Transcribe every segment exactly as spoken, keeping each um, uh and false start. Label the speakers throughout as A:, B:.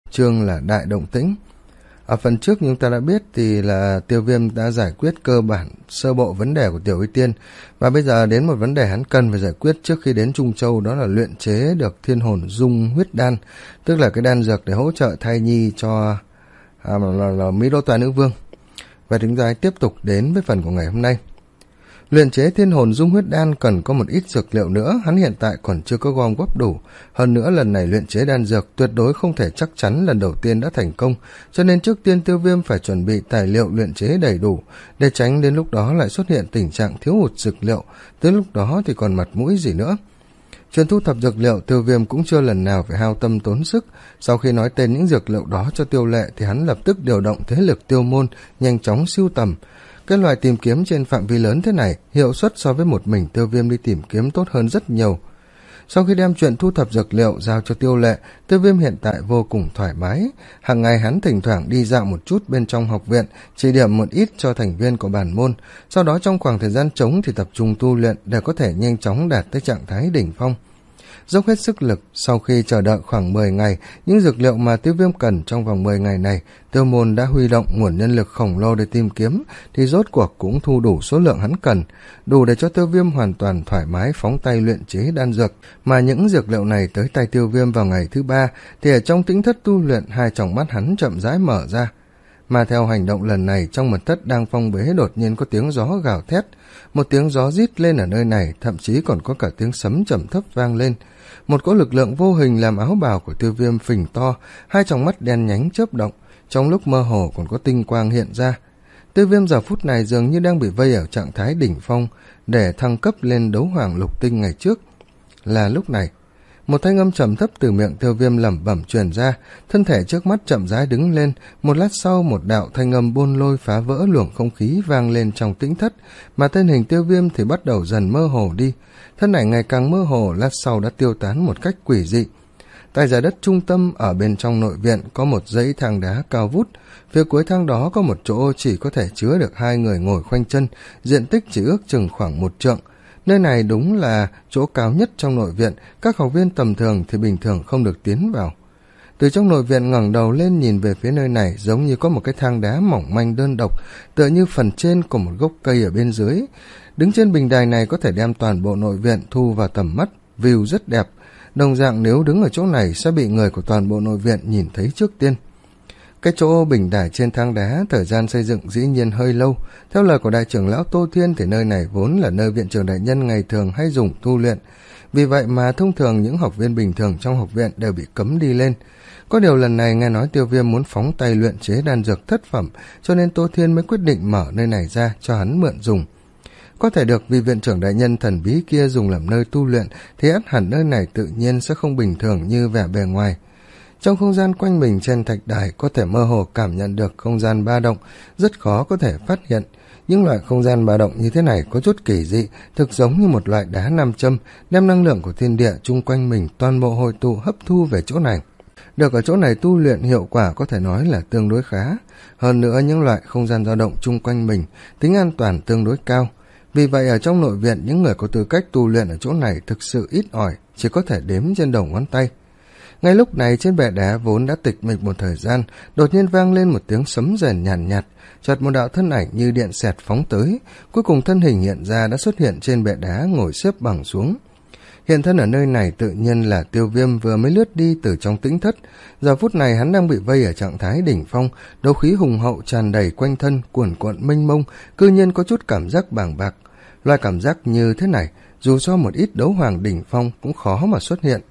A: chương là Đại Động Tĩnh. Ở phần trước chúng ta đã biết thì là Tiêu Viêm đã giải quyết cơ bản sơ bộ vấn đề của Tiểu Y Tiên, và bây giờ đến một vấn đề hắn cần phải giải quyết trước khi đến Trung Châu, đó là luyện chế được Thiên Hồn Dung Huyết Đan, tức là cái đan dược để hỗ trợ thai nhi cho à, là, là Mỹ Đô Toa Nữ Vương. Và chúng ta tiếp tục đến với phần của ngày hôm nay. Luyện chế Thiên Hồn Dung Huyết Đan cần có một ít dược liệu nữa, hắn hiện tại còn chưa có gom góp đủ. Hơn nữa lần này luyện chế đan dược tuyệt đối không thể chắc chắn lần đầu tiên đã thành công, cho nên trước tiên Tiêu Viêm phải chuẩn bị tài liệu luyện chế đầy đủ, để tránh đến lúc đó lại xuất hiện tình trạng thiếu hụt dược liệu, tới lúc đó thì còn mặt mũi gì nữa. Chuyện thu thập dược liệu, Tiêu Viêm cũng chưa lần nào phải hao tâm tốn sức. Sau khi nói tên những dược liệu đó cho Tiêu Lệ thì hắn lập tức điều động thế lực Tiêu môn nhanh chóng sưu tầm. Cái loại tìm kiếm trên phạm vi lớn thế này, hiệu suất so với một mình Tiêu Viêm đi tìm kiếm tốt hơn rất nhiều. Sau khi đem chuyện thu thập dược liệu giao cho Tiêu Lệ, Tiêu Viêm hiện tại vô cùng thoải mái. Hàng ngày hắn thỉnh thoảng đi dạo một chút bên trong học viện, chỉ điểm một ít cho thành viên của bản môn. Sau đó trong khoảng thời gian trống thì tập trung tu luyện để có thể nhanh chóng đạt tới trạng thái đỉnh phong. Dốc hết sức lực, sau khi chờ đợi khoảng mười ngày, những dược liệu mà Tiêu Viêm cần trong vòng mười ngày này, Tiêu môn đã huy động nguồn nhân lực khổng lồ để tìm kiếm, thì rốt cuộc cũng thu đủ số lượng hắn cần, đủ để cho Tiêu Viêm hoàn toàn thoải mái phóng tay luyện chế đan dược. Mà những dược liệu này tới tay Tiêu Viêm vào ngày thứ ba, thì ở trong tĩnh thất tu luyện, hai tròng mắt hắn chậm rãi mở ra. Mà theo hành động lần này, trong mật thất đang phong bế đột nhiên có tiếng gió gào thét, một tiếng gió rít lên ở nơi này, thậm chí còn có cả tiếng sấm trầm thấp vang lên. Một cỗ lực lượng vô hình làm áo bào của Tiêu Viêm phình to, hai tròng mắt đen nhánh chớp động, trong lúc mơ hồ còn có tinh quang hiện ra. Tiêu Viêm giờ phút này dường như đang bị vây ở trạng thái đỉnh phong, để thăng cấp lên đấu hoàng lục tinh ngày trước. Là lúc này, một thanh âm trầm thấp từ miệng Tiêu Viêm lẩm bẩm truyền ra, thân thể trước mắt chậm rãi đứng lên. Một lát sau, một đạo thanh âm buôn lôi phá vỡ luồng không khí vang lên trong tĩnh thất, mà thân hình Tiêu Viêm thì bắt đầu dần mơ hồ đi. Thân ảnh ngày càng mơ hồ, lát sau đã tiêu tán một cách quỷ dị. Tại giải đất trung tâm ở bên trong nội viện có một dãy thang đá cao vút, phía cuối thang đó có một chỗ chỉ có thể chứa được hai người ngồi khoanh chân, diện tích chỉ ước chừng khoảng một trượng. Nơi này đúng là chỗ cao nhất trong nội viện, các học viên tầm thường thì bình thường không được tiến vào. Từ trong nội viện ngẩng đầu lên nhìn về phía nơi này, giống như có một cái thang đá mỏng manh đơn độc, tựa như phần trên của một gốc cây ở bên dưới. Đứng trên bình đài này có thể đem toàn bộ nội viện thu vào tầm mắt, view rất đẹp. Đồng dạng nếu đứng ở chỗ này sẽ bị người của toàn bộ nội viện nhìn thấy trước tiên. Cái chỗ bình đài trên thang đá, thời gian xây dựng dĩ nhiên hơi lâu. Theo lời của đại trưởng lão Tô Thiên thì nơi này vốn là nơi viện trưởng đại nhân ngày thường hay dùng tu luyện. Vì vậy mà thông thường những học viên bình thường trong học viện đều bị cấm đi lên. Có điều lần này nghe nói Tiêu Viêm muốn phóng tay luyện chế đan dược thất phẩm, cho nên Tô Thiên mới quyết định mở nơi này ra cho hắn mượn dùng. Có thể được vì viện trưởng đại nhân thần bí kia dùng làm nơi tu luyện, thì ắt hẳn nơi này tự nhiên sẽ không bình thường như vẻ bề ngoài. Trong không gian quanh mình trên thạch đài có thể mơ hồ cảm nhận được không gian ba động, rất khó có thể phát hiện. Những loại không gian ba động như thế này có chút kỳ dị, thực giống như một loại đá nam châm, đem năng lượng của thiên địa chung quanh mình toàn bộ hội tụ hấp thu về chỗ này. Được ở chỗ này tu luyện hiệu quả có thể nói là tương đối khá. Hơn nữa những loại không gian dao động chung quanh mình, tính an toàn tương đối cao. Vì vậy ở trong nội viện những người có tư cách tu luyện ở chỗ này thực sự ít ỏi, chỉ có thể đếm trên đầu ngón tay. Ngay lúc này trên bệ đá vốn đã tịch mịch một thời gian, đột nhiên vang lên một tiếng sấm rền nhàn nhạt, nhạt, chợt một đạo thân ảnh như điện xẹt phóng tới, cuối cùng thân hình hiện ra đã xuất hiện trên bệ đá ngồi xếp bằng xuống. Hiện thân ở nơi này tự nhiên là Tiêu Viêm vừa mới lướt đi từ trong tĩnh thất. Giờ phút này hắn đang bị vây ở trạng thái đỉnh phong, đấu khí hùng hậu tràn đầy quanh thân, cuồn cuộn mênh mông, cư nhiên có chút cảm giác bàng bạc. Loại cảm giác như thế này, dù cho một ít đấu hoàng đỉnh phong cũng khó mà xuất hiện.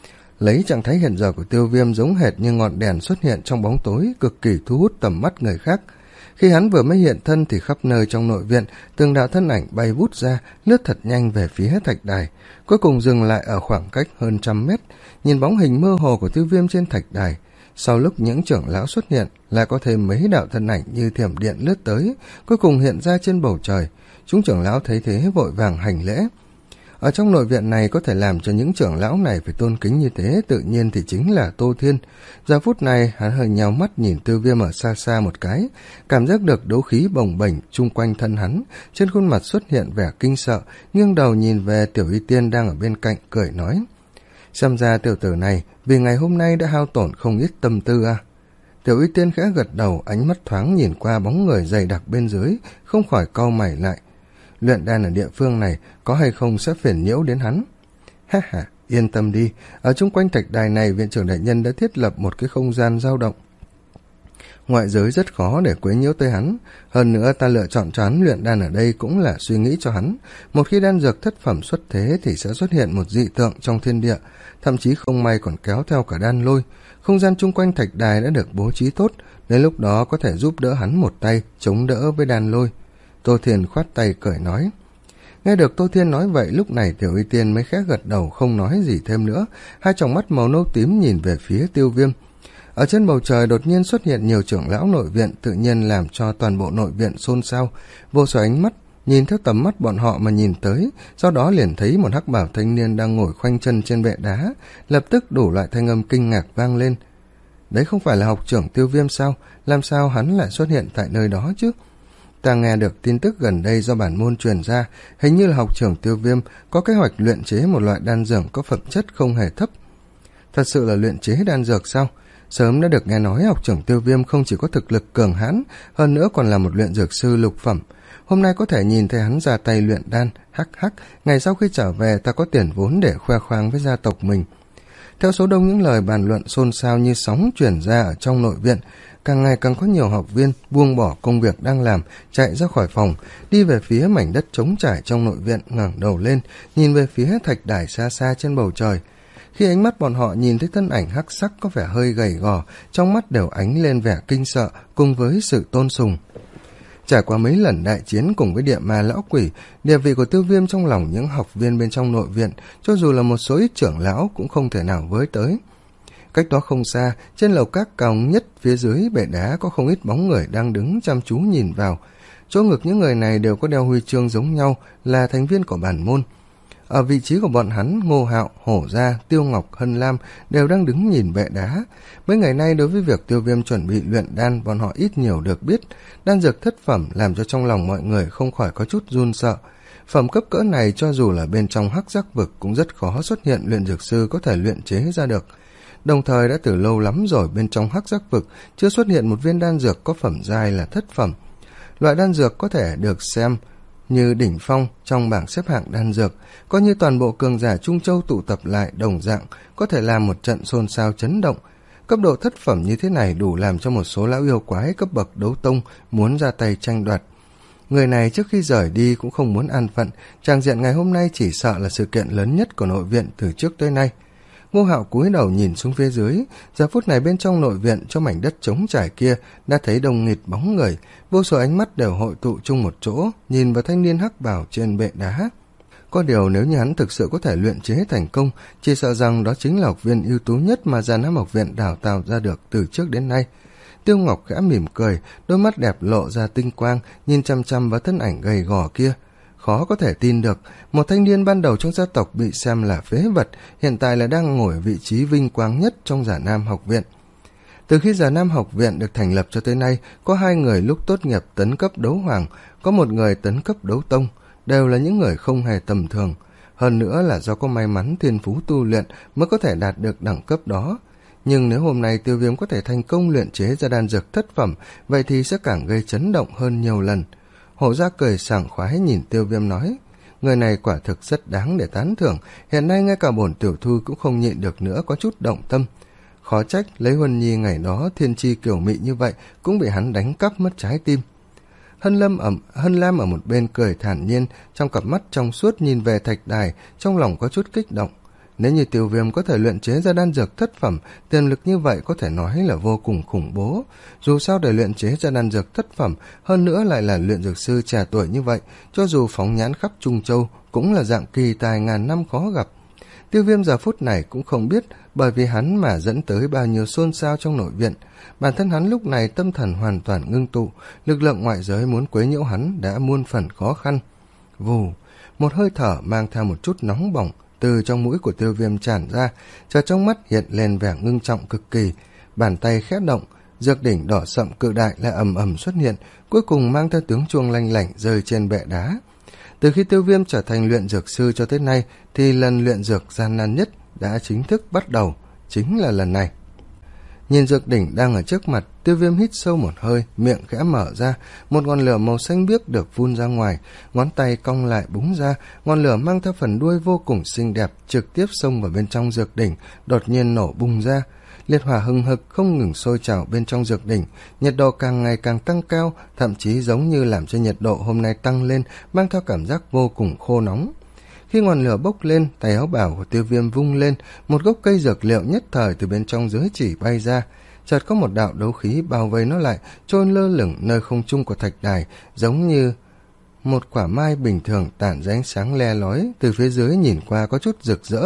A: Lấy trạng thái hiện giờ của Tiêu Viêm giống hệt như ngọn đèn xuất hiện trong bóng tối, cực kỳ thu hút tầm mắt người khác. Khi hắn vừa mới hiện thân thì khắp nơi trong nội viện, từng đạo thân ảnh bay vút ra, lướt thật nhanh về phía thạch đài, cuối cùng dừng lại ở khoảng cách hơn trăm mét. Nhìn bóng hình mơ hồ của Tiêu Viêm trên thạch đài, sau lúc những trưởng lão xuất hiện, lại có thêm mấy đạo thân ảnh như thiểm điện lướt tới, cuối cùng hiện ra trên bầu trời. Chúng trưởng lão thấy thế vội vàng hành lễ. Ở trong nội viện này có thể làm cho những trưởng lão này phải tôn kính như thế, tự nhiên thì chính là Tô Thiên. Giờ phút này hắn hơi nhào mắt nhìn Tiêu Viêm ở xa xa một cái, cảm giác được đấu khí bồng bềnh chung quanh thân hắn, trên khuôn mặt xuất hiện vẻ kinh sợ, nghiêng đầu nhìn về Tiểu Y Tiên đang ở bên cạnh, cười nói: Xem ra tiểu tử này vì ngày hôm nay đã hao tổn không ít tâm tư à. Tiểu Y Tiên khẽ gật đầu, ánh mắt thoáng nhìn qua bóng người dày đặc bên dưới, không khỏi cau mày lại. Luyện đan ở địa phương này có hay không sẽ phiền nhiễu đến hắn. Ha ha, yên tâm đi, ở chung quanh thạch đài này viện trưởng đại nhân đã thiết lập một cái không gian dao động. Ngoại giới rất khó để quấy nhiễu tới hắn, hơn nữa ta lựa chọn cho hắn luyện đan ở đây cũng là suy nghĩ cho hắn. Một khi đan dược thất phẩm xuất thế thì sẽ xuất hiện một dị tượng trong thiên địa, thậm chí không may còn kéo theo cả đan lôi. Không gian chung quanh thạch đài đã được bố trí tốt, đến lúc đó có thể giúp đỡ hắn một tay chống đỡ với đan lôi. Tô Thiên khoát tay cười nói. Nghe được Tô Thiên nói vậy, lúc này Tiểu Y Tiên mới khẽ gật đầu không nói gì thêm nữa, hai tròng mắt màu nâu tím nhìn về phía Tiêu Viêm. Ở trên bầu trời đột nhiên xuất hiện nhiều trưởng lão nội viện, tự nhiên làm cho toàn bộ nội viện xôn xao. Vô số ánh mắt nhìn theo tầm mắt bọn họ mà nhìn tới, sau đó liền thấy một hắc bảo thanh niên đang ngồi khoanh chân trên bệ đá, lập tức đủ loại thanh âm kinh ngạc vang lên. Đấy không phải là học trưởng Tiêu Viêm sao? Làm sao hắn lại xuất hiện tại nơi đó chứ? Ta nghe được tin tức gần đây do bản môn truyền ra, hình như là học trưởng Tiêu Viêm có kế hoạch luyện chế một loại đan dược có phẩm chất không hề thấp. Thật sự là luyện chế đan dược sao? Sớm đã được nghe nói học trưởng Tiêu Viêm không chỉ có thực lực cường hãn, hơn nữa còn là một luyện dược sư lục phẩm. Hôm nay có thể nhìn thấy hắn ra tay luyện đan, hắc hắc, ngày sau khi trở về ta có tiền vốn để khoe khoang với gia tộc mình. Theo số đông những lời bàn luận xôn xao như sóng truyền ra ở trong nội viện, càng ngày càng có nhiều học viên buông bỏ công việc đang làm, chạy ra khỏi phòng, đi về phía mảnh đất trống trải trong nội viện, ngẩng đầu lên, nhìn về phía thạch đài xa xa trên bầu trời. Khi ánh mắt bọn họ nhìn thấy thân ảnh hắc sắc có vẻ hơi gầy gò, trong mắt đều ánh lên vẻ kinh sợ cùng với sự tôn sùng. Trải qua mấy lần đại chiến cùng với địa ma lão quỷ, địa vị của Tiêu Viêm trong lòng những học viên bên trong nội viện, cho dù là một số ít trưởng lão cũng không thể nào với tới. Cách đó không xa, trên lầu các cao nhất phía dưới bệ đá có không ít bóng người đang đứng chăm chú nhìn vào. Chỗ ngực những người này đều có đeo huy chương giống nhau, là thành viên của bản môn. Ở vị trí của bọn hắn, Ngô Hạo, Hổ Gia, Tiêu Ngọc, Hân Lam đều đang đứng nhìn bệ đá. Mấy ngày nay đối với việc Tiêu Viêm chuẩn bị luyện đan, bọn họ ít nhiều được biết. Đan dược thất phẩm làm cho trong lòng mọi người không khỏi có chút run sợ. Phẩm cấp cỡ này cho dù là bên trong hắc giác vực cũng rất khó xuất hiện luyện dược sư có thể luyện chế ra được. Đồng thời đã từ lâu lắm rồi bên trong hắc giác vực chưa xuất hiện một viên đan dược có phẩm giai là thất phẩm. Loại đan dược có thể được xem như đỉnh phong trong bảng xếp hạng đan dược, coi như toàn bộ cường giả Trung Châu tụ tập lại đồng dạng, có thể làm một trận xôn xao chấn động. Cấp độ thất phẩm như thế này đủ làm cho một số lão yêu quái cấp bậc đấu tông muốn ra tay tranh đoạt. Người này trước khi rời đi cũng không muốn an phận, tràng diện ngày hôm nay chỉ sợ là sự kiện lớn nhất của nội viện từ trước tới nay. Ngô Hạo cúi đầu nhìn xuống phía dưới, giờ phút này bên trong nội viện trong mảnh đất trống trải kia đã thấy đông nghịt bóng người, vô số ánh mắt đều hội tụ chung một chỗ, nhìn vào thanh niên hắc bào trên bệ đá. Có điều nếu như hắn thực sự có thể luyện chế thành công, chỉ sợ rằng đó chính là học viên ưu tú nhất mà Già Nam học viện đào tạo ra được từ trước đến nay. Tiêu Ngọc khẽ mỉm cười, đôi mắt đẹp lộ ra tinh quang, nhìn chăm chăm vào thân ảnh gầy gò kia. Khó có thể tin được, một thanh niên ban đầu trong gia tộc bị xem là phế vật, hiện tại là đang ngồi ở vị trí vinh quang nhất trong Già Nam học viện. Từ khi Già Nam học viện được thành lập cho tới nay, có hai người lúc tốt nghiệp tấn cấp đấu hoàng, có một người tấn cấp đấu tông, đều là những người không hề tầm thường. Hơn nữa là do có may mắn thiên phú tu luyện mới có thể đạt được đẳng cấp đó. Nhưng nếu hôm nay Tiêu Viêm có thể thành công luyện chế ra đan dược thất phẩm, vậy thì sẽ càng gây chấn động hơn nhiều lần. Hổ Gia cười sảng khoái nhìn Tiêu Viêm nói, người này quả thực rất đáng để tán thưởng, hiện nay ngay cả bổn tiểu thư cũng không nhịn được nữa, có chút động tâm. Khó trách lấy Huân Nhi ngày đó thiên chi kiểu mị như vậy cũng bị hắn đánh cắp mất trái tim. Hân Lâm ở, Hân Lam ở một bên cười thản nhiên, trong cặp mắt trong suốt nhìn về thạch đài, trong lòng có chút kích động. Nếu như Tiêu Viêm có thể luyện chế ra đan dược thất phẩm, tiềm lực như vậy có thể nói là vô cùng khủng bố. Dù sao để luyện chế ra đan dược thất phẩm, hơn nữa lại là luyện dược sư trẻ tuổi như vậy, cho dù phóng nhãn khắp Trung Châu cũng là dạng kỳ tài ngàn năm khó gặp. Tiêu Viêm giờ phút này cũng không biết bởi vì hắn mà dẫn tới bao nhiêu xôn xao trong nội viện. Bản thân hắn lúc này tâm thần hoàn toàn ngưng tụ, lực lượng ngoại giới muốn quấy nhiễu hắn đã muôn phần khó khăn. Vù, một hơi thở mang theo một chút nóng bỏng từ trong mũi của Tiêu Viêm tràn ra, cho trong mắt hiện lên vẻ ngưng trọng cực kỳ. Bàn tay khẽ động, dược đỉnh đỏ sậm cự đại lại ầm ầm xuất hiện, cuối cùng mang theo tiếng chuông lanh lảnh rơi trên bệ đá. Từ khi Tiêu Viêm trở thành luyện dược sư cho tới nay, thì lần luyện dược gian nan nhất đã chính thức bắt đầu, chính là lần này. Nhìn dược đỉnh đang ở trước mặt, Tiêu Viêm hít sâu một hơi, miệng khẽ mở ra, một ngọn lửa màu xanh biếc được phun ra ngoài, ngón tay cong lại búng ra, ngọn lửa mang theo phần đuôi vô cùng xinh đẹp, trực tiếp xông vào bên trong dược đỉnh, đột nhiên nổ bùng ra. Liệt hỏa hừng hực không ngừng sôi trào bên trong dược đỉnh, nhiệt độ càng ngày càng tăng cao, thậm chí giống như làm cho nhiệt độ hôm nay tăng lên, mang theo cảm giác vô cùng khô nóng. Khi ngọn lửa bốc lên, tay áo bào của Tiêu Viêm vung lên, một gốc cây dược liệu nhất thời từ bên trong giới chỉ bay ra. Chợt có một đạo đấu khí bao vây nó lại, trôi lơ lửng nơi không trung của thạch đài, giống như một quả mai bình thường tản ra ánh sáng le lói, từ phía dưới nhìn qua có chút rực rỡ.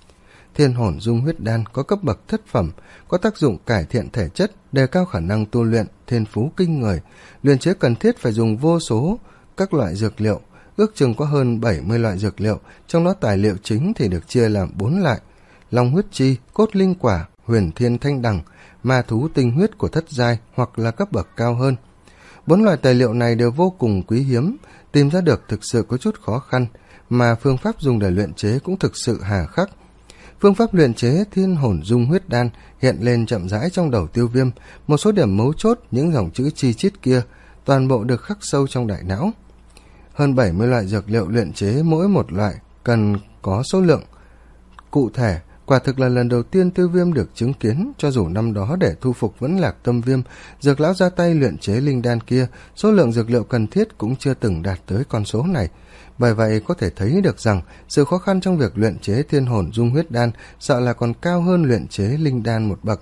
A: Thiên hồn dung huyết đan có cấp bậc thất phẩm, có tác dụng cải thiện thể chất, đề cao khả năng tu luyện, thiên phú kinh người. Luyện chế cần thiết phải dùng vô số các loại dược liệu, ước chừng có hơn bảy mươi loại dược liệu, trong đó tài liệu chính thì được chia làm bốn loại: long huyết chi, cốt linh quả, huyền thiên thanh đằng, ma thú tinh huyết của thất giai hoặc là cấp bậc cao hơn. Bốn loại tài liệu này đều vô cùng quý hiếm, tìm ra được thực sự có chút khó khăn, mà phương pháp dùng để luyện chế cũng thực sự hà khắc. Phương pháp luyện chế thiên hồn dung huyết đan hiện lên chậm rãi trong đầu Tiêu Viêm, một số điểm mấu chốt, những dòng chữ chi chít kia, toàn bộ được khắc sâu trong đại não. Hơn bảy mươi loại dược liệu luyện chế, mỗi một loại cần có số lượng cụ thể, quả thực là lần đầu tiên Tiêu Viêm được chứng kiến. Cho dù năm đó để thu phục Vẫn Lạc Tâm Viêm, Dược lão ra tay luyện chế linh đan kia, số lượng dược liệu cần thiết cũng chưa từng đạt tới con số này. Bởi vậy có thể thấy được rằng sự khó khăn trong việc luyện chế thiên hồn dung huyết đan sợ là còn cao hơn luyện chế linh đan một bậc.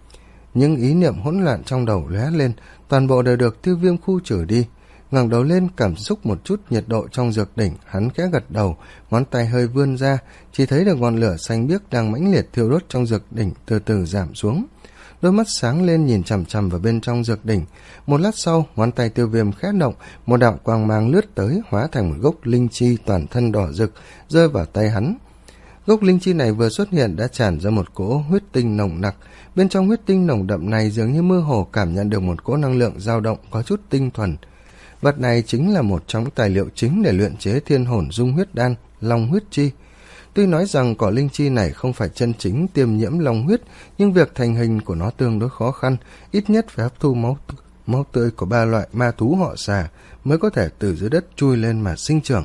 A: Những ý niệm hỗn loạn trong đầu lóe lên, toàn bộ đều được Tiêu Viêm khu trừ đi. Ngẩng đầu lên, cảm xúc một chút nhiệt độ trong dược đỉnh, hắn khẽ gật đầu, ngón tay hơi vươn ra, chỉ thấy được ngọn lửa xanh biếc đang mãnh liệt thiêu đốt trong dược đỉnh từ từ giảm xuống. Đôi mắt sáng lên nhìn chằm chằm vào bên trong dược đỉnh. Một lát sau, ngón tay Tiêu Viêm khẽ động, một đạo quang mang lướt tới, hóa thành một gốc linh chi toàn thân đỏ rực, rơi vào tay hắn. Gốc linh chi này vừa xuất hiện đã tràn ra một cỗ huyết tinh nồng nặc. Bên trong huyết tinh nồng đậm này dường như mơ hồ cảm nhận được một cỗ năng lượng dao động có chút tinh thuần. Vật này chính là một trong tài liệu chính để luyện chế thiên hồn dung huyết đan, long huyết chi. Tuy nói rằng cỏ linh chi này không phải chân chính tiêm nhiễm long huyết, nhưng việc thành hình của nó tương đối khó khăn, ít nhất phải hấp thu máu, máu tươi của ba loại ma thú họ xà mới có thể từ dưới đất chui lên mà sinh trưởng.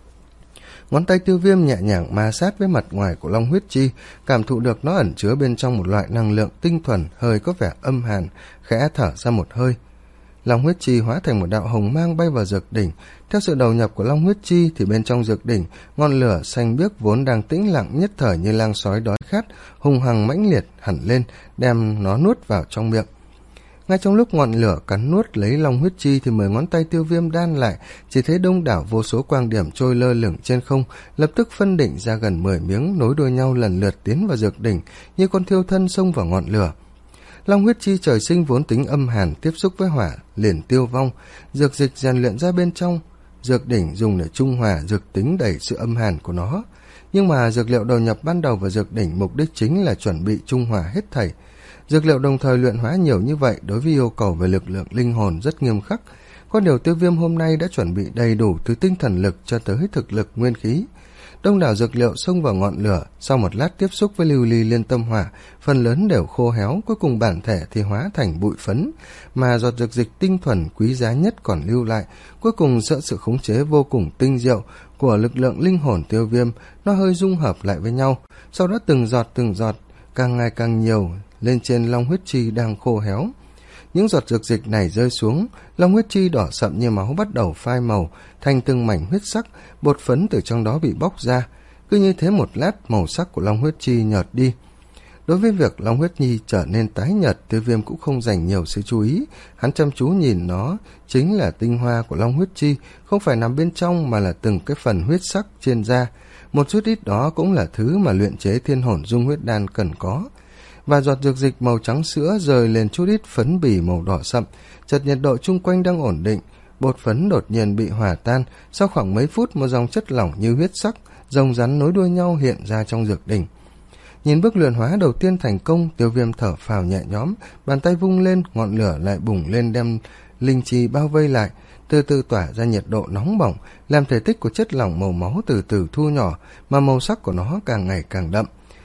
A: Ngón tay Tiêu Viêm nhẹ nhàng ma sát với mặt ngoài của long huyết chi, cảm thụ được nó ẩn chứa bên trong một loại năng lượng tinh thuần, hơi có vẻ âm hàn, khẽ thở ra một hơi. Long huyết chi hóa thành một đạo hồng mang bay vào dược đỉnh. Theo sự đầu nhập của long huyết chi thì bên trong dược đỉnh, ngọn lửa xanh biếc vốn đang tĩnh lặng nhất thời như lang sói đói khát, hùng hằng mãnh liệt hẳn lên, đem nó nuốt vào trong miệng. Ngay trong lúc ngọn lửa cắn nuốt lấy long huyết chi thì mười ngón tay Tiêu Viêm đan lại, chỉ thấy đông đảo vô số quang điểm trôi lơ lửng trên không, lập tức phân định ra gần mười miếng nối đuôi nhau lần lượt tiến vào dược đỉnh, như con thiêu thân xông vào ngọn lửa. Long huyết chi trời sinh vốn tính âm hàn, tiếp xúc với hỏa liền tiêu vong, dược dịch rèn luyện ra bên trong dược đỉnh dùng để trung hòa dược tính đẩy sự âm hàn của nó. Nhưng mà dược liệu đầu nhập ban đầu vào dược đỉnh mục đích chính là chuẩn bị trung hòa hết thảy. Dược liệu đồng thời luyện hóa nhiều như vậy đối với yêu cầu về lực lượng linh hồn rất nghiêm khắc. Có điều Tiêu Viêm hôm nay đã chuẩn bị đầy đủ từ tinh thần lực cho tới thực lực nguyên khí. Đông đảo dược liệu xông vào ngọn lửa, sau một lát tiếp xúc với lưu ly liên tâm hỏa, phần lớn đều khô héo, cuối cùng bản thể thì hóa thành bụi phấn, mà giọt dược dịch tinh thuần quý giá nhất còn lưu lại, cuối cùng sợ sự khống chế vô cùng tinh diệu của lực lượng linh hồn Tiêu Viêm, nó hơi dung hợp lại với nhau, sau đó từng giọt từng giọt, càng ngày càng nhiều, lên trên long huyết chi đang khô héo. Những giọt dược dịch này rơi xuống, long huyết chi đỏ sậm như máu bắt đầu phai màu, thành từng mảnh huyết sắc, bột phấn từ trong đó bị bóc ra. Cứ như thế một lát, màu sắc của long huyết chi nhợt đi. Đối với việc long huyết nhi trở nên tái nhợt, Tiêu Viêm cũng không dành nhiều sự chú ý. Hắn chăm chú nhìn nó, chính là tinh hoa của long huyết chi, không phải nằm bên trong mà là từng cái phần huyết sắc trên da. Một chút ít đó cũng là thứ mà luyện chế thiên hồn dung huyết đan cần có. Và giọt dược dịch màu trắng sữa rời lên chút ít phấn bì màu đỏ sậm, chợt nhiệt độ chung quanh đang ổn định, bột phấn đột nhiên bị hòa tan, sau khoảng mấy phút một dòng chất lỏng như huyết sắc, rồng rắn nối đuôi nhau hiện ra trong dược đỉnh. Nhìn bước luyện hóa đầu tiên thành công, Tiêu Viêm thở phào nhẹ nhõm, bàn tay vung lên, ngọn lửa lại bùng lên đem linh chi bao vây lại, từ từ tỏa ra nhiệt độ nóng bỏng, làm thể tích của chất lỏng màu máu từ từ thu nhỏ, mà màu sắc của nó càng ngày càng đậm.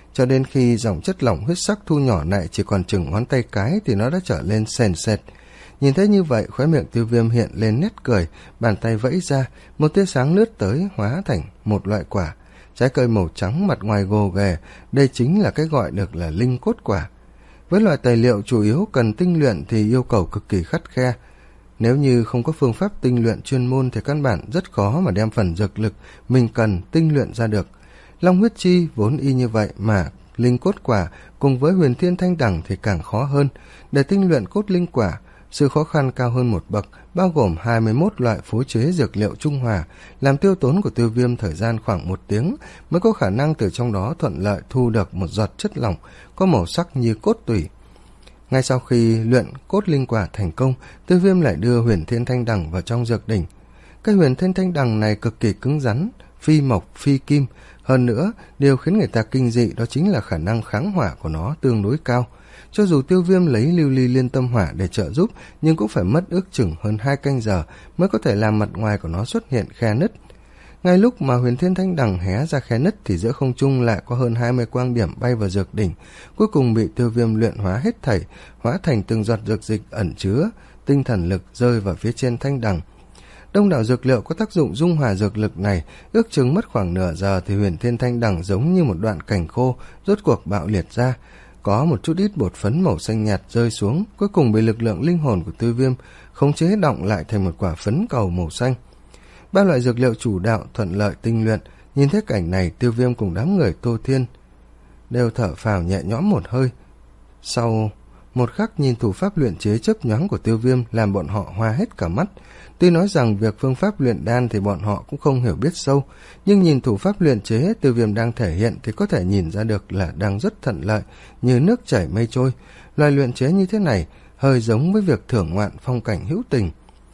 A: cho đến khi dòng chất lỏng huyết sắc thu nhỏ lại chỉ còn chừng ngón tay cái thì nó đã trở lên sền sệt. Nhìn thấy như vậy, khóe miệng Tiêu Viêm hiện lên nét cười, bàn tay vẫy ra, một tia sáng lướt tới hóa thành một loại quả. Trái cây màu trắng mặt ngoài gồ ghề, đây chính là cái gọi được là linh cốt quả. Với loại tài liệu chủ yếu cần tinh luyện thì yêu cầu cực kỳ khắt khe. Nếu như không có phương pháp tinh luyện chuyên môn thì căn bản rất khó mà đem phần dược lực mình cần tinh luyện ra được. Long huyết chi vốn y như vậy mà linh cốt quả cùng với huyền thiên thanh đẳng thì càng khó hơn. Để tinh luyện cốt linh quả, sự khó khăn cao hơn một bậc, bao gồm hai mươi mốt loại phối chế dược liệu trung hòa, làm tiêu tốn của Tiêu Viêm thời gian khoảng một tiếng mới có khả năng từ trong đó thuận lợi thu được một giọt chất lỏng có màu sắc như cốt tủy. Ngay sau khi luyện cốt linh quả thành công, Tiêu Viêm lại đưa huyền thiên thanh đằng vào trong dược đỉnh. Cái huyền thiên thanh đằng này cực kỳ cứng rắn, phi mộc, phi kim. Hơn nữa, điều khiến người ta kinh dị đó chính là khả năng kháng hỏa của nó tương đối cao. Cho dù Tiêu Viêm lấy lưu ly liên tâm hỏa để trợ giúp, nhưng cũng phải mất ước chừng hơn hai canh giờ mới có thể làm mặt ngoài của nó xuất hiện khe nứt. Ngay lúc mà huyền thiên thanh đằng hé ra khe nứt thì giữa không trung lại có hơn hai mươi quang điểm bay vào dược đỉnh, cuối cùng bị Tiêu Viêm luyện hóa hết thảy, hóa thành từng giọt dược dịch ẩn chứa tinh thần lực rơi vào phía trên thanh đằng. Đông đảo dược liệu có tác dụng dung hòa dược lực này, ước chừng mất khoảng nửa giờ thì huyền thiên thanh đằng giống như một đoạn cành khô rốt cuộc bạo liệt ra, có một chút ít bột phấn màu xanh nhạt rơi xuống, cuối cùng bị lực lượng linh hồn của Tiêu Viêm khống chế động lại thành một quả phấn cầu màu xanh. Ba loại dược liệu chủ đạo thuận lợi tinh luyện. Nhìn thấy cảnh này, Tiêu Viêm cùng đám người Tô Thiên đều thở phào nhẹ nhõm một hơi. Sau một khắc, nhìn thủ pháp luyện chế chớp nhoáng của Tiêu Viêm làm bọn họ hoa hết cả mắt. Tuy nói rằng việc phương pháp luyện đan thì bọn họ cũng không hiểu biết sâu, nhưng nhìn thủ pháp luyện chế Tiêu Viêm đang thể hiện thì có thể nhìn ra được là đang rất thuận lợi, như nước chảy mây trôi. Loại luyện chế như thế này hơi giống với việc thưởng ngoạn phong cảnh hữu tình.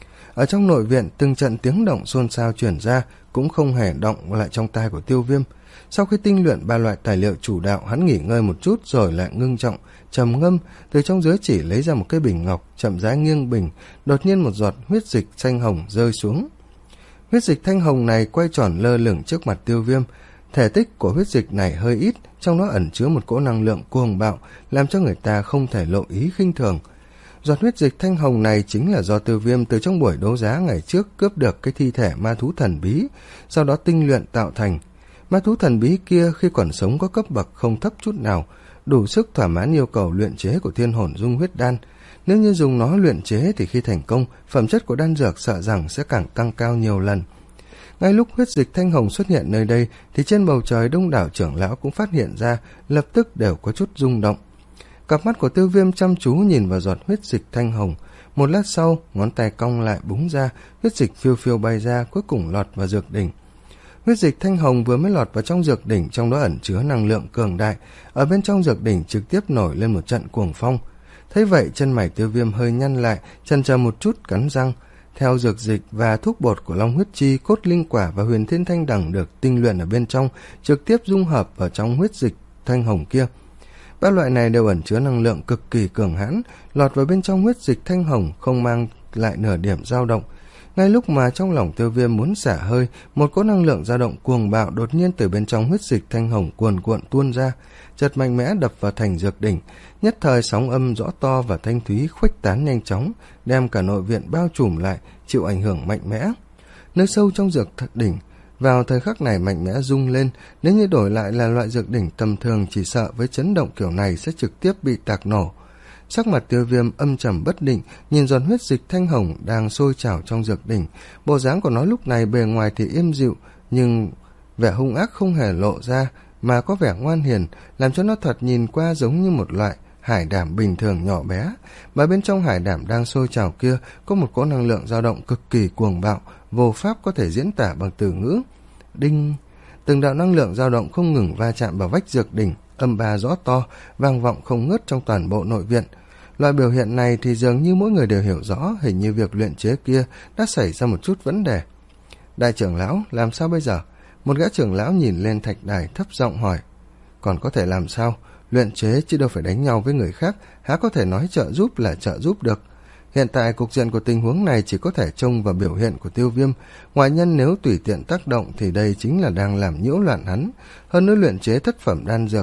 A: Ở trong nội viện, từng trận tiếng động xôn xao truyền ra, cũng không hề động lại trong tai của Tiêu Viêm. Sau khi tinh luyện ba loại tài liệu chủ đạo, hắn nghỉ ngơi một chút rồi lại ngưng trọng, trầm ngâm, từ trong giới chỉ lấy ra một cái bình ngọc, chậm rãi nghiêng bình, đột nhiên một giọt huyết dịch xanh hồng rơi xuống. Huyết dịch thanh hồng này quay tròn lơ lửng trước mặt Tiêu Viêm. Thể tích của huyết dịch này hơi ít, trong đó ẩn chứa một cỗ năng lượng cuồng bạo, làm cho người ta không thể lộ ý khinh thường. Giọt huyết dịch thanh hồng này chính là do Tiêu Viêm từ trong buổi đấu giá ngày trước cướp được cái thi thể ma thú thần bí, sau đó tinh luyện tạo thành. Ma thú thần bí kia khi còn sống có cấp bậc không thấp chút nào, đủ sức thỏa mãn yêu cầu luyện chế của thiên hồn dung huyết đan. Nếu như dùng nó luyện chế thì khi thành công, phẩm chất của đan dược sợ rằng sẽ càng tăng cao nhiều lần. Ngay lúc huyết dịch thanh hồng xuất hiện nơi đây thì trên bầu trời đông đảo trưởng lão cũng phát hiện ra, lập tức đều có chút rung động. Cặp mắt của Tiêu Viêm chăm chú nhìn vào giọt huyết dịch thanh hồng. Một lát sau, ngón tay cong lại búng ra, huyết dịch phiêu phiêu bay ra, cuối cùng lọt vào dược đỉnh. Huyết dịch thanh hồng vừa mới lọt vào trong dược đỉnh, trong đó ẩn chứa năng lượng cường đại. Ở bên trong dược đỉnh trực tiếp nổi lên một trận cuồng phong. Thấy vậy, chân mày Tiêu Viêm hơi nhăn lại, chần chờ một chút cắn răng. Theo dược dịch và thuốc bột của long huyết chi, cốt linh quả và huyền thiên thanh đẳng được tinh luyện ở bên trong, trực tiếp dung hợp vào trong huyết dịch thanh hồng kia. Ba loại này đều ẩn chứa năng lượng cực kỳ cường hãn, lọt vào bên trong huyết dịch thanh hồng không mang lại nửa điểm dao động. Ngay lúc mà trong lòng Tiêu Viêm muốn xả hơi, một cỗ năng lượng dao động cuồng bạo đột nhiên từ bên trong huyết dịch thanh hồng cuồn cuộn tuôn ra, chợt mạnh mẽ đập vào thành dược đỉnh. Nhất thời sóng âm rõ to và thanh thúy khuếch tán nhanh chóng, đem cả nội viện bao trùm lại, chịu ảnh hưởng mạnh mẽ. Nơi sâu trong dược đỉnh, vào thời khắc này mạnh mẽ rung lên. Nếu như đổi lại là loại dược đỉnh tầm thường, chỉ sợ với chấn động kiểu này sẽ trực tiếp bị tạc nổ. Sắc mặt Tiêu Viêm âm trầm bất định, nhìn giọt huyết dịch thanh hồng đang sôi trào trong dược đỉnh. Bộ dáng của nó lúc này bề ngoài thì êm dịu, nhưng vẻ hung ác không hề lộ ra, mà có vẻ ngoan hiền, làm cho nó thật nhìn qua giống như một loại hải đảm bình thường nhỏ bé. Mà bên trong hải đảm đang sôi trào kia có một cỗ năng lượng dao động cực kỳ cuồng bạo, vô pháp có thể diễn tả bằng từ ngữ. Đinh! Từng đạo năng lượng dao động không ngừng va chạm vào vách dược đỉnh, âm ba rõ to, vang vọng không ngớt trong toàn bộ nội viện. Loại biểu hiện này thì dường như mỗi người đều hiểu rõ, hình như việc luyện chế kia đã xảy ra một chút vấn đề. Đại trưởng lão, làm sao bây giờ? Một gã trưởng lão nhìn lên thạch đài thấp giọng hỏi. Còn có thể làm sao? Luyện chế chứ đâu phải đánh nhau với người khác, há có thể nói trợ giúp là trợ giúp được. Hiện tại cục diện của tình huống này chỉ có thể trông vào biểu hiện của Tiêu Viêm. Ngoại nhân nếu tùy tiện tác động thì đây chính là đang làm nhiễu loạn hắn. Hơn nữa luyện chế thất phẩm đan dược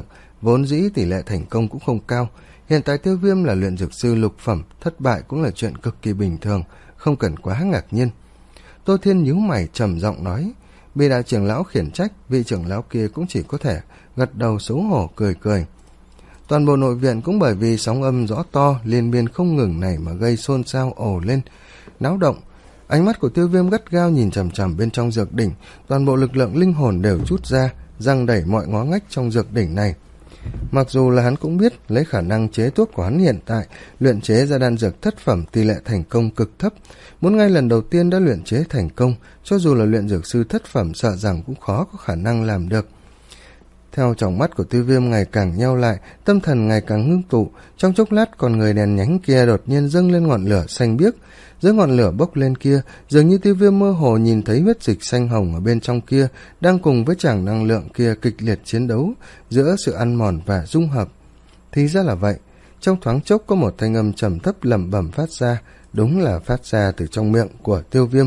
A: vốn dĩ tỷ lệ thành công cũng không cao. Hiện tại Tiêu Viêm là luyện dược sư lục phẩm, thất bại cũng là chuyện cực kỳ bình thường, không cần quá ngạc nhiên. Tô Thiên nhíu mày trầm giọng nói. Bị đại trưởng lão khiển trách, vị trưởng lão kia cũng chỉ có thể gật đầu xấu hổ cười cười. Toàn bộ nội viện cũng bởi vì sóng âm rõ to liên miên không ngừng này mà gây xôn xao ồ lên, náo động. Ánh mắt của Tiêu Viêm gắt gao nhìn chằm chằm bên trong dược đỉnh, toàn bộ lực lượng linh hồn đều trút ra, giăng đẩy mọi ngõ ngách trong dược đỉnh này. Mặc dù là hắn cũng biết lấy khả năng chế thuốc của hắn hiện tại, luyện chế ra đan dược thất phẩm tỷ lệ thành công cực thấp, muốn ngay lần đầu tiên đã luyện chế thành công, cho dù là luyện dược sư thất phẩm sợ rằng cũng khó có khả năng làm được. Theo tròng mắt của Tiêu Viêm ngày càng nheo lại, tâm thần ngày càng ngưng tụ, trong chốc lát con người đèn nhánh kia đột nhiên dâng lên ngọn lửa xanh biếc. Dưới ngọn lửa bốc lên kia, dường như Tiêu Viêm mơ hồ nhìn thấy huyết dịch xanh hồng ở bên trong kia đang cùng với tràng năng lượng kia kịch liệt chiến đấu giữa sự ăn mòn và dung hợp. Thì ra là vậy, trong thoáng chốc có một thanh âm trầm thấp lẩm bẩm phát ra, đúng là phát ra từ trong miệng của Tiêu Viêm.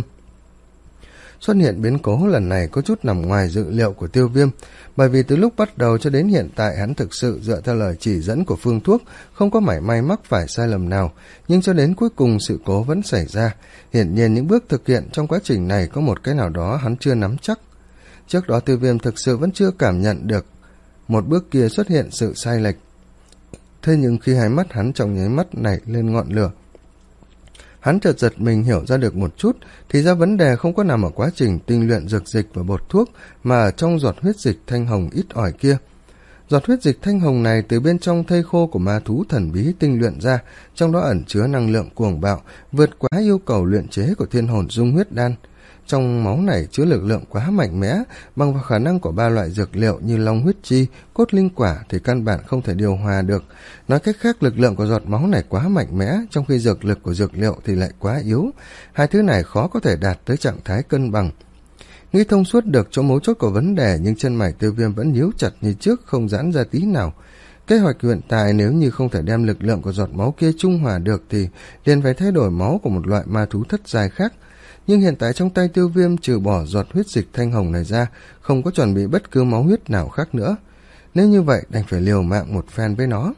A: Xuất hiện biến cố lần này có chút nằm ngoài dự liệu của Tiêu Viêm, bởi vì từ lúc bắt đầu cho đến hiện tại hắn thực sự dựa theo lời chỉ dẫn của phương thuốc, không có mảy may mắc phải sai lầm nào, nhưng cho đến cuối cùng sự cố vẫn xảy ra. Hiển nhiên những bước thực hiện trong quá trình này có một cái nào đó hắn chưa nắm chắc. Trước đó Tiêu Viêm thực sự vẫn chưa cảm nhận được một bước kia xuất hiện sự sai lệch. Thế nhưng khi hai mắt hắn trong nháy mắt nảy lên ngọn lửa, hắn chợt giật mình hiểu ra được một chút, thì ra vấn đề không có nằm ở quá trình tinh luyện dược dịch và bột thuốc, mà ở trong giọt huyết dịch thanh hồng ít ỏi kia. Giọt huyết dịch thanh hồng này từ bên trong thây khô của ma thú thần bí tinh luyện ra, trong đó ẩn chứa năng lượng cuồng bạo, vượt quá yêu cầu luyện chế của thiên hồn dung huyết đan. Trong máu này chứa lực lượng quá mạnh mẽ, bằng vào khả năng của ba loại dược liệu như long huyết chi, cốt linh quả thì căn bản không thể điều hòa được. Nói cách khác, lực lượng của giọt máu này quá mạnh mẽ, trong khi dược lực của dược liệu thì lại quá yếu. Hai thứ này khó có thể đạt tới trạng thái cân bằng. Nghĩ thông suốt được chỗ mấu chốt của vấn đề, nhưng chân mày Tiêu Viêm vẫn nhíu chặt như trước, không giãn ra tí nào. Kế hoạch hiện tại nếu như không thể đem lực lượng của giọt máu kia trung hòa được thì liền phải thay đổi máu của một loại ma thú thất giai khác. Nhưng hiện tại trong tay Tiêu Viêm trừ bỏ giọt huyết dịch thanh hồng này ra, không có chuẩn bị bất cứ máu huyết nào khác nữa. Nếu như vậy đành phải liều mạng một phen với nó.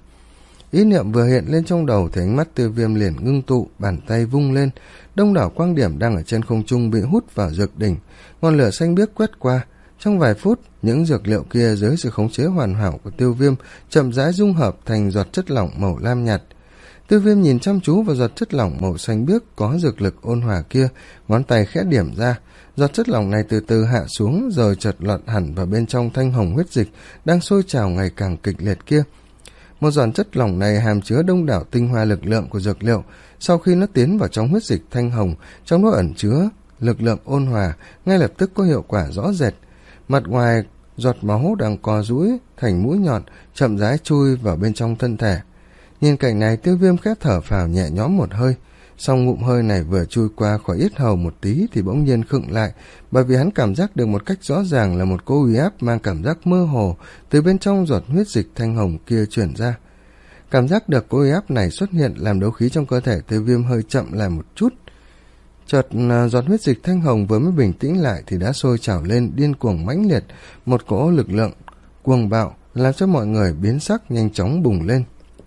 A: Ý niệm vừa hiện lên trong đầu thì ánh mắt Tiêu Viêm liền ngưng tụ, bàn tay vung lên, đông đảo quang điểm đang ở trên không trung bị hút vào dược đỉnh, ngọn lửa xanh biếc quét qua. Trong vài phút, những dược liệu kia dưới sự khống chế hoàn hảo của Tiêu Viêm chậm rãi dung hợp thành giọt chất lỏng màu lam nhạt. Tiêu Viêm nhìn chăm chú vào giọt chất lỏng màu xanh biếc có dược lực ôn hòa kia, ngón tay khẽ điểm ra, giọt chất lỏng này từ từ hạ xuống rồi chợt lọt hẳn vào bên trong thanh hồng huyết dịch đang sôi trào ngày càng kịch liệt kia. Một giọt chất lỏng này hàm chứa đông đảo tinh hoa lực lượng của dược liệu, sau khi nó tiến vào trong huyết dịch thanh hồng, trong đó ẩn chứa lực lượng ôn hòa, ngay lập tức có hiệu quả rõ rệt. Mặt ngoài giọt máu đang co duỗi thành mũi nhọn, chậm rãi chui vào bên trong thân thể. Nhìn cảnh này, Tiêu Viêm khẽ thở phào nhẹ nhõm một hơi, song ngụm hơi này vừa chui qua khỏi yết hầu một tí thì bỗng nhiên khựng lại, bởi vì hắn cảm giác được một cách rõ ràng là một cỗ uy áp mang cảm giác mơ hồ từ bên trong giọt huyết dịch thanh hồng kia chuyển ra. Cảm giác được cỗ uy áp này xuất hiện làm đấu khí trong cơ thể Tiêu Viêm hơi chậm lại một chút. Chợt giọt huyết dịch thanh hồng vừa mới bình tĩnh lại thì đã sôi trào lên điên cuồng mãnh liệt, một cỗ lực lượng cuồng bạo làm cho mọi người biến sắc nhanh chóng bùng lên.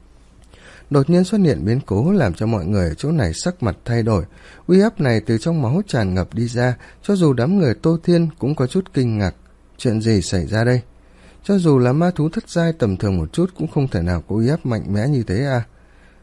A: Đột nhiên xuất hiện biến cố làm cho mọi người ở chỗ này sắc mặt thay đổi. Uy áp này từ trong máu tràn ngập đi ra, cho dù đám người Tô Thiên cũng có chút kinh ngạc. Chuyện gì xảy ra đây? Cho dù là ma thú thất giai tầm thường một chút cũng không thể nào có uy áp mạnh mẽ như thế à?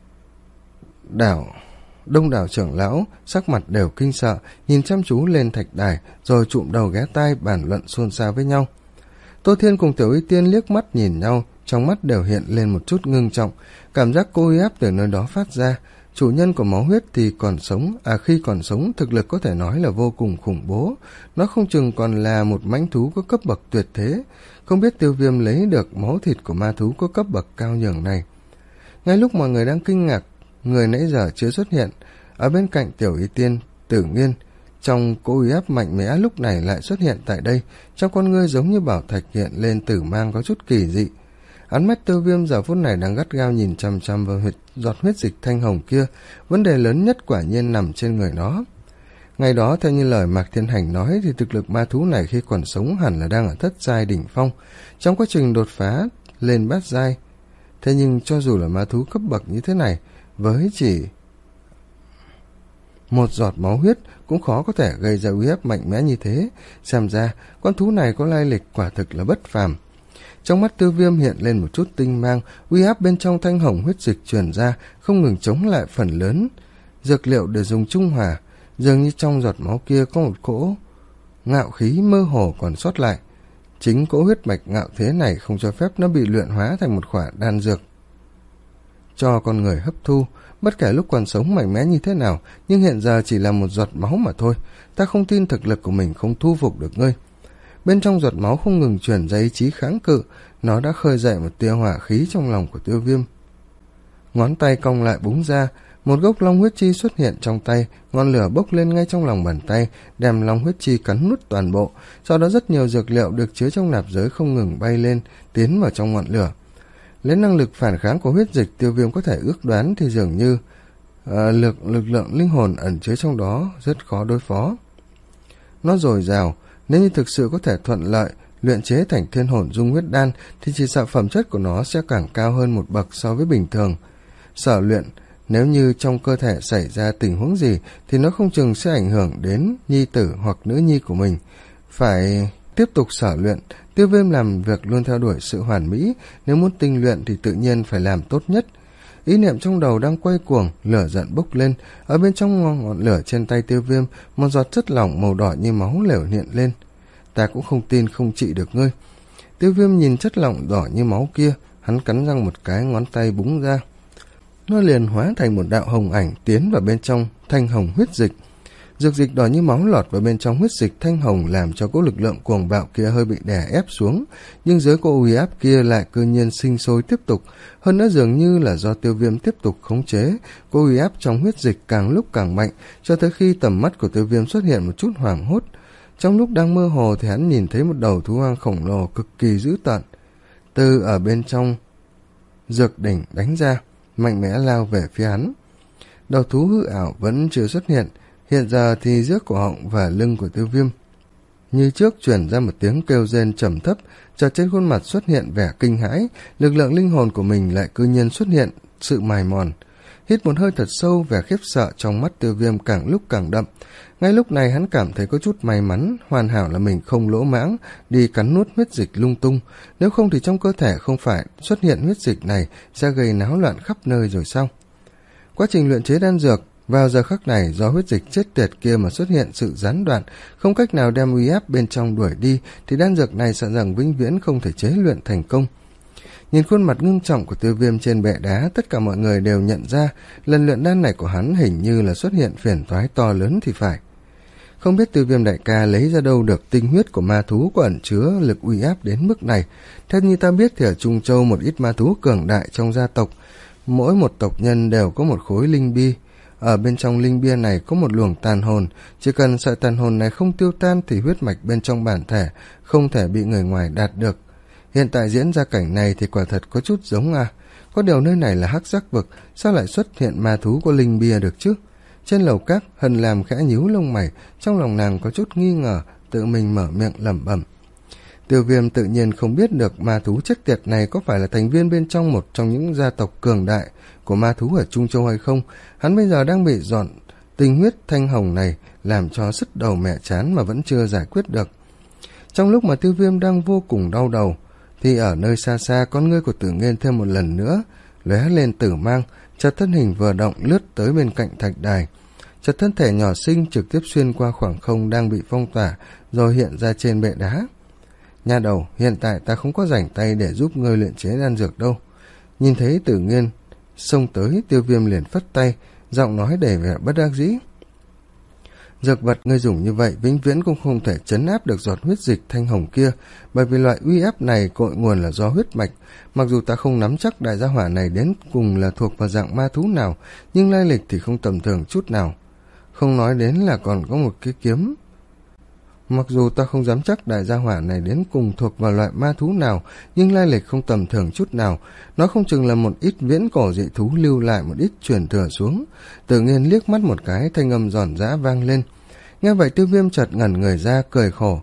A: Đảo, đông đảo trưởng lão sắc mặt đều kinh sợ, nhìn chăm chú lên thạch đài, rồi trụm đầu ghé tai bàn luận xôn xao với nhau. Tô Thiên cùng Tiểu Y Tiên liếc mắt nhìn nhau, trong mắt đều hiện lên một chút ngưng trọng, cảm giác cô uy áp từ nơi đó phát ra. Chủ nhân của máu huyết thì còn sống, à khi còn sống thực lực có thể nói là vô cùng khủng bố, nó không chừng còn là một mãnh thú có cấp bậc tuyệt thế. Không biết Tiêu Viêm lấy được máu thịt của ma thú có cấp bậc cao nhường này. Ngay lúc mọi người đang kinh ngạc, người nãy giờ chưa xuất hiện, ở bên cạnh Tiểu Y Tiên, Tử Nghiên, trong cô uy áp mạnh mẽ lúc này lại xuất hiện tại đây, trong con ngươi giống như bảo thạch hiện lên tử mang có chút kỳ dị. Ánh mắt Tiêu Viêm giờ phút này đang gắt gao nhìn chằm chằm vào huyệt, giọt huyết dịch thanh hồng kia, vấn đề lớn nhất quả nhiên nằm trên người nó. Ngày đó theo như lời Mạc Thiên Hành nói thì thực lực ma thú này khi còn sống hẳn là đang ở thất giai đỉnh phong. Trong quá trình đột phá lên bát giai. Thế nhưng cho dù là ma thú cấp bậc như thế này, với chỉ một giọt máu huyết cũng khó có thể gây ra uy áp mạnh mẽ như thế. Xem ra con thú này có lai lịch quả thực là bất phàm. Trong mắt Tiêu Viêm hiện lên một chút tinh mang, uy áp bên trong thanh hồng huyết dịch truyền ra, không ngừng chống lại phần lớn dược liệu để dùng trung hòa. Dường như trong giọt máu kia có một cỗ ngạo khí mơ hồ còn sót lại. Chính cỗ huyết mạch ngạo thế này không cho phép nó bị luyện hóa thành một khỏa đan dược cho con người hấp thu. Bất kể lúc còn sống mạnh mẽ như thế nào, nhưng hiện giờ chỉ là một giọt máu mà thôi. Ta không tin thực lực của mình không thu phục được ngươi. Bên trong giọt máu không ngừng truyền ra ý chí kháng cự, nó đã khơi dậy một tia hỏa khí trong lòng của Tiêu Viêm. Ngón tay cong lại búng ra, một gốc long huyết chi xuất hiện trong tay, ngọn lửa bốc lên ngay trong lòng bàn tay, đem long huyết chi cắn nuốt toàn bộ. Sau đó rất nhiều dược liệu được chứa trong nạp giới không ngừng bay lên, tiến vào trong ngọn lửa. Lấy năng lực phản kháng của huyết dịch, Tiêu Viêm có thể ước đoán thì dường như uh, lực lực lượng linh hồn ẩn chứa trong đó rất khó đối phó. Nó dồi dào, nếu như thực sự có thể thuận lợi luyện chế thành thiên hồn dung huyết đan thì chỉ sợ phẩm chất của nó sẽ càng cao hơn một bậc so với bình thường. Sở luyện, nếu như trong cơ thể xảy ra tình huống gì thì nó không chừng sẽ ảnh hưởng đến nhi tử hoặc nữ nhi của mình. Phải tiếp tục sở luyện. Tiêu Viêm làm việc luôn theo đuổi sự hoàn mỹ, nếu muốn tinh luyện thì tự nhiên phải làm tốt nhất. Ý niệm trong đầu đang quay cuồng, lửa giận bốc lên. Ở bên trong ngọn lửa trên tay Tiêu Viêm, một giọt chất lỏng màu đỏ như máu lều hiện lên. Ta cũng không tin không trị được ngươi. Tiêu Viêm nhìn chất lỏng đỏ như máu kia, hắn cắn răng một cái, ngón tay búng ra. Nó liền hóa thành một đạo hồng ảnh tiến vào bên trong thanh hồng huyết dịch. Dược dịch đỏ như máu lọt vào bên trong huyết dịch thanh hồng, làm cho cỗ lực lượng cuồng bạo kia hơi bị đè ép xuống, nhưng dưới cỗ uy áp kia lại cư nhiên sinh sôi tiếp tục. Hơn nữa dường như là do Tiêu Viêm tiếp tục khống chế, cỗ uy áp trong huyết dịch càng lúc càng mạnh, cho tới khi tầm mắt của Tiêu Viêm xuất hiện một chút hoảng hốt. Trong lúc đang mơ hồ thì hắn nhìn thấy một đầu thú hoang khổng lồ cực kỳ dữ tợn từ ở bên trong dược đỉnh đánh ra, mạnh mẽ lao về phía hắn. Đầu thú hư ảo vẫn chưa xuất hiện, hiện giờ thì giữa cổ họng và lưng của Tiêu Viêm như trước truyền ra một tiếng kêu rên trầm thấp, chợt trên khuôn mặt xuất hiện vẻ kinh hãi, lực lượng linh hồn của mình lại cư nhiên xuất hiện sự mài mòn. Hít một hơi thật sâu, vẻ khiếp sợ trong mắt Tiêu Viêm càng lúc càng đậm. Ngay lúc này hắn cảm thấy có chút may mắn, hoàn hảo là mình không lỗ mãng đi cắn nuốt huyết dịch lung tung, nếu không thì trong cơ thể không phải xuất hiện huyết dịch này sẽ gây náo loạn khắp nơi rồi sao. Quá trình luyện chế đan dược vào giờ khắc này do huyết dịch chết tiệt kia mà xuất hiện sự gián đoạn, không cách nào đem uy áp bên trong đuổi đi, thì đan dược này sợ rằng vĩnh viễn không thể chế luyện thành công. Nhìn khuôn mặt ngưng trọng của Tiêu Viêm trên bệ đá, tất cả mọi người đều nhận ra lần luyện đan này của hắn hình như là xuất hiện phiền toái to lớn thì phải. Không biết Tiêu Viêm đại ca lấy ra đâu được tinh huyết của ma thú có ẩn chứa lực uy áp đến mức này. Theo như ta biết thì ở Trung Châu một ít ma thú cường đại trong gia tộc, mỗi một tộc nhân đều có một khối linh bi. Ở bên trong linh bia này có một luồng tàn hồn, chỉ cần sợi tàn hồn này không tiêu tan thì huyết mạch bên trong bản thể không thể bị người ngoài đạt được. Hiện tại diễn ra cảnh này thì quả thật có chút giống à. Có điều nơi này là hắc giác vực, sao lại xuất hiện ma thú có linh bia được chứ? Trên lầu các, Hân Lam khẽ nhíu lông mày, trong lòng nàng có chút nghi ngờ, tự mình mở miệng lẩm bẩm. Tiêu Viêm tự nhiên không biết được ma thú chết tiệt này có phải là thành viên bên trong một trong những gia tộc cường đại của ma thú ở Trung Châu hay không. Hắn bây giờ đang bị dọn tinh huyết thanh hồng này làm cho sứt đầu mẹ chán mà vẫn chưa giải quyết được. Trong lúc mà Tiêu Viêm đang vô cùng đau đầu thì ở nơi xa xa, con ngươi của Tử Nghiên thêm một lần nữa lóe lên tử mang, chợt thân hình vừa động lướt tới bên cạnh thạch đài, chợt thân thể nhỏ xinh trực tiếp xuyên qua khoảng không đang bị phong tỏa rồi hiện ra trên bệ đá. Nha đầu, hiện tại ta không có rảnh tay để giúp ngươi luyện chế đan dược đâu. Nhìn thấy Tử Nghiên xông tới, Tiêu Viêm liền phất tay, giọng nói đầy vẻ bất đắc dĩ. Dược vật ngươi dùng như vậy vĩnh viễn cũng không thể trấn áp được giọt huyết dịch thanh hồng kia, bởi vì loại uy áp này cội nguồn là do huyết mạch. Mặc dù ta không nắm chắc đại gia hỏa này đến cùng là thuộc vào dạng ma thú nào, nhưng lai lịch thì không tầm thường chút nào. Không nói đến là còn có một cái kiếm. Mặc dù ta không dám chắc đại gia hỏa này đến cùng thuộc vào loại ma thú nào, nhưng lai lịch không tầm thường chút nào. Nó không chừng là một ít viễn cổ dị thú lưu lại một ít truyền thừa xuống. Tự nhiên liếc mắt một cái, thanh âm giòn giã vang lên. Nghe vậy Tiêu Viêm chợt ngẩn người ra, cười khổ.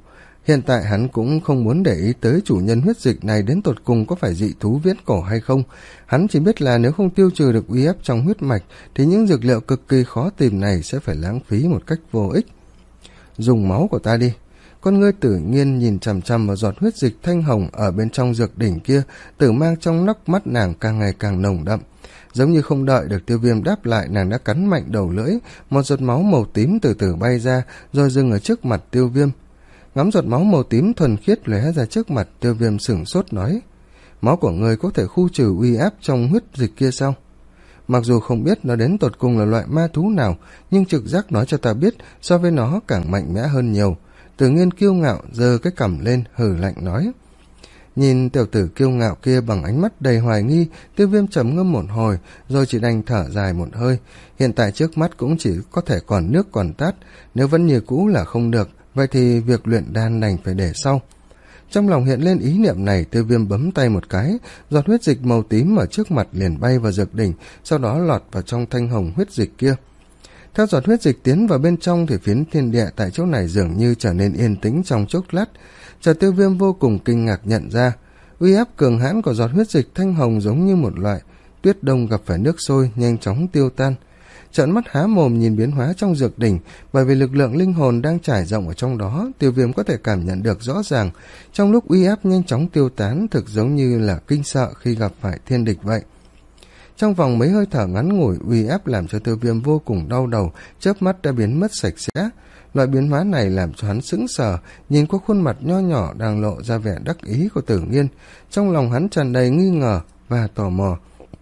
A: Hiện tại hắn cũng không muốn để ý tới chủ nhân huyết dịch này đến tột cùng có phải dị thú viễn cổ hay không. Hắn chỉ biết là nếu không tiêu trừ được uy áp trong huyết mạch thì những dược liệu cực kỳ khó tìm này sẽ phải lãng phí một cách vô ích. Dùng máu của ta đi. Con ngươi Tử Nghiên nhìn chằm chằm vào giọt huyết dịch thanh hồng ở bên trong dược đỉnh kia, tử mang trong nóc mắt nàng càng ngày càng nồng đậm. Giống như không đợi được Tiêu Viêm đáp lại, nàng đã cắn mạnh đầu lưỡi, một giọt máu màu tím từ từ bay ra, rồi dừng ở trước mặt Tiêu Viêm. Ngắm giọt máu màu tím thuần khiết lóe ra trước mặt, Tiêu Viêm sửng sốt nói: máu của ngươi có thể khu trừ uy áp trong huyết dịch kia sao? Mặc dù không biết nó đến tột cùng là loại ma thú nào, nhưng trực giác nói cho ta biết so với nó càng mạnh mẽ hơn nhiều. Tử Nghiên kiêu ngạo giơ cái cằm lên, hừ lạnh nói. Nhìn tiểu tử kiêu ngạo kia bằng ánh mắt đầy hoài nghi, Tiêu Viêm trầm ngâm một hồi, rồi chỉ đành thở dài một hơi. Hiện tại trước mắt cũng chỉ có thể còn nước còn tát, nếu vẫn như cũ là không được, vậy thì việc luyện đan đành phải để sau. Trong lòng hiện lên ý niệm này, Tiêu Viêm bấm tay một cái, giọt huyết dịch màu tím ở trước mặt liền bay vào dược đỉnh, sau đó lọt vào trong thanh hồng huyết dịch kia. Theo giọt huyết dịch tiến vào bên trong thì phiến thiên địa tại chỗ này dường như trở nên yên tĩnh trong chốc lát. Chợt Tiêu Viêm vô cùng kinh ngạc nhận ra, uy áp cường hãn của giọt huyết dịch thanh hồng giống như một loại tuyết đông gặp phải nước sôi, nhanh chóng tiêu tan. Trợn mắt há mồm nhìn biến hóa trong dược đỉnh, bởi vì lực lượng linh hồn đang trải rộng ở trong đó, Tiêu Viêm có thể cảm nhận được rõ ràng. Trong lúc uy áp nhanh chóng tiêu tán, thực giống như là kinh sợ khi gặp phải thiên địch vậy. Trong vòng mấy hơi thở ngắn ngủi, uy áp làm cho Tiêu Viêm vô cùng đau đầu, chớp mắt đã biến mất sạch sẽ. Loại biến hóa này làm cho hắn sững sờ, nhìn qua khuôn mặt nho nhỏ đang lộ ra vẻ đắc ý của Tử Nghiên. Trong lòng hắn tràn đầy nghi ngờ và tò mò.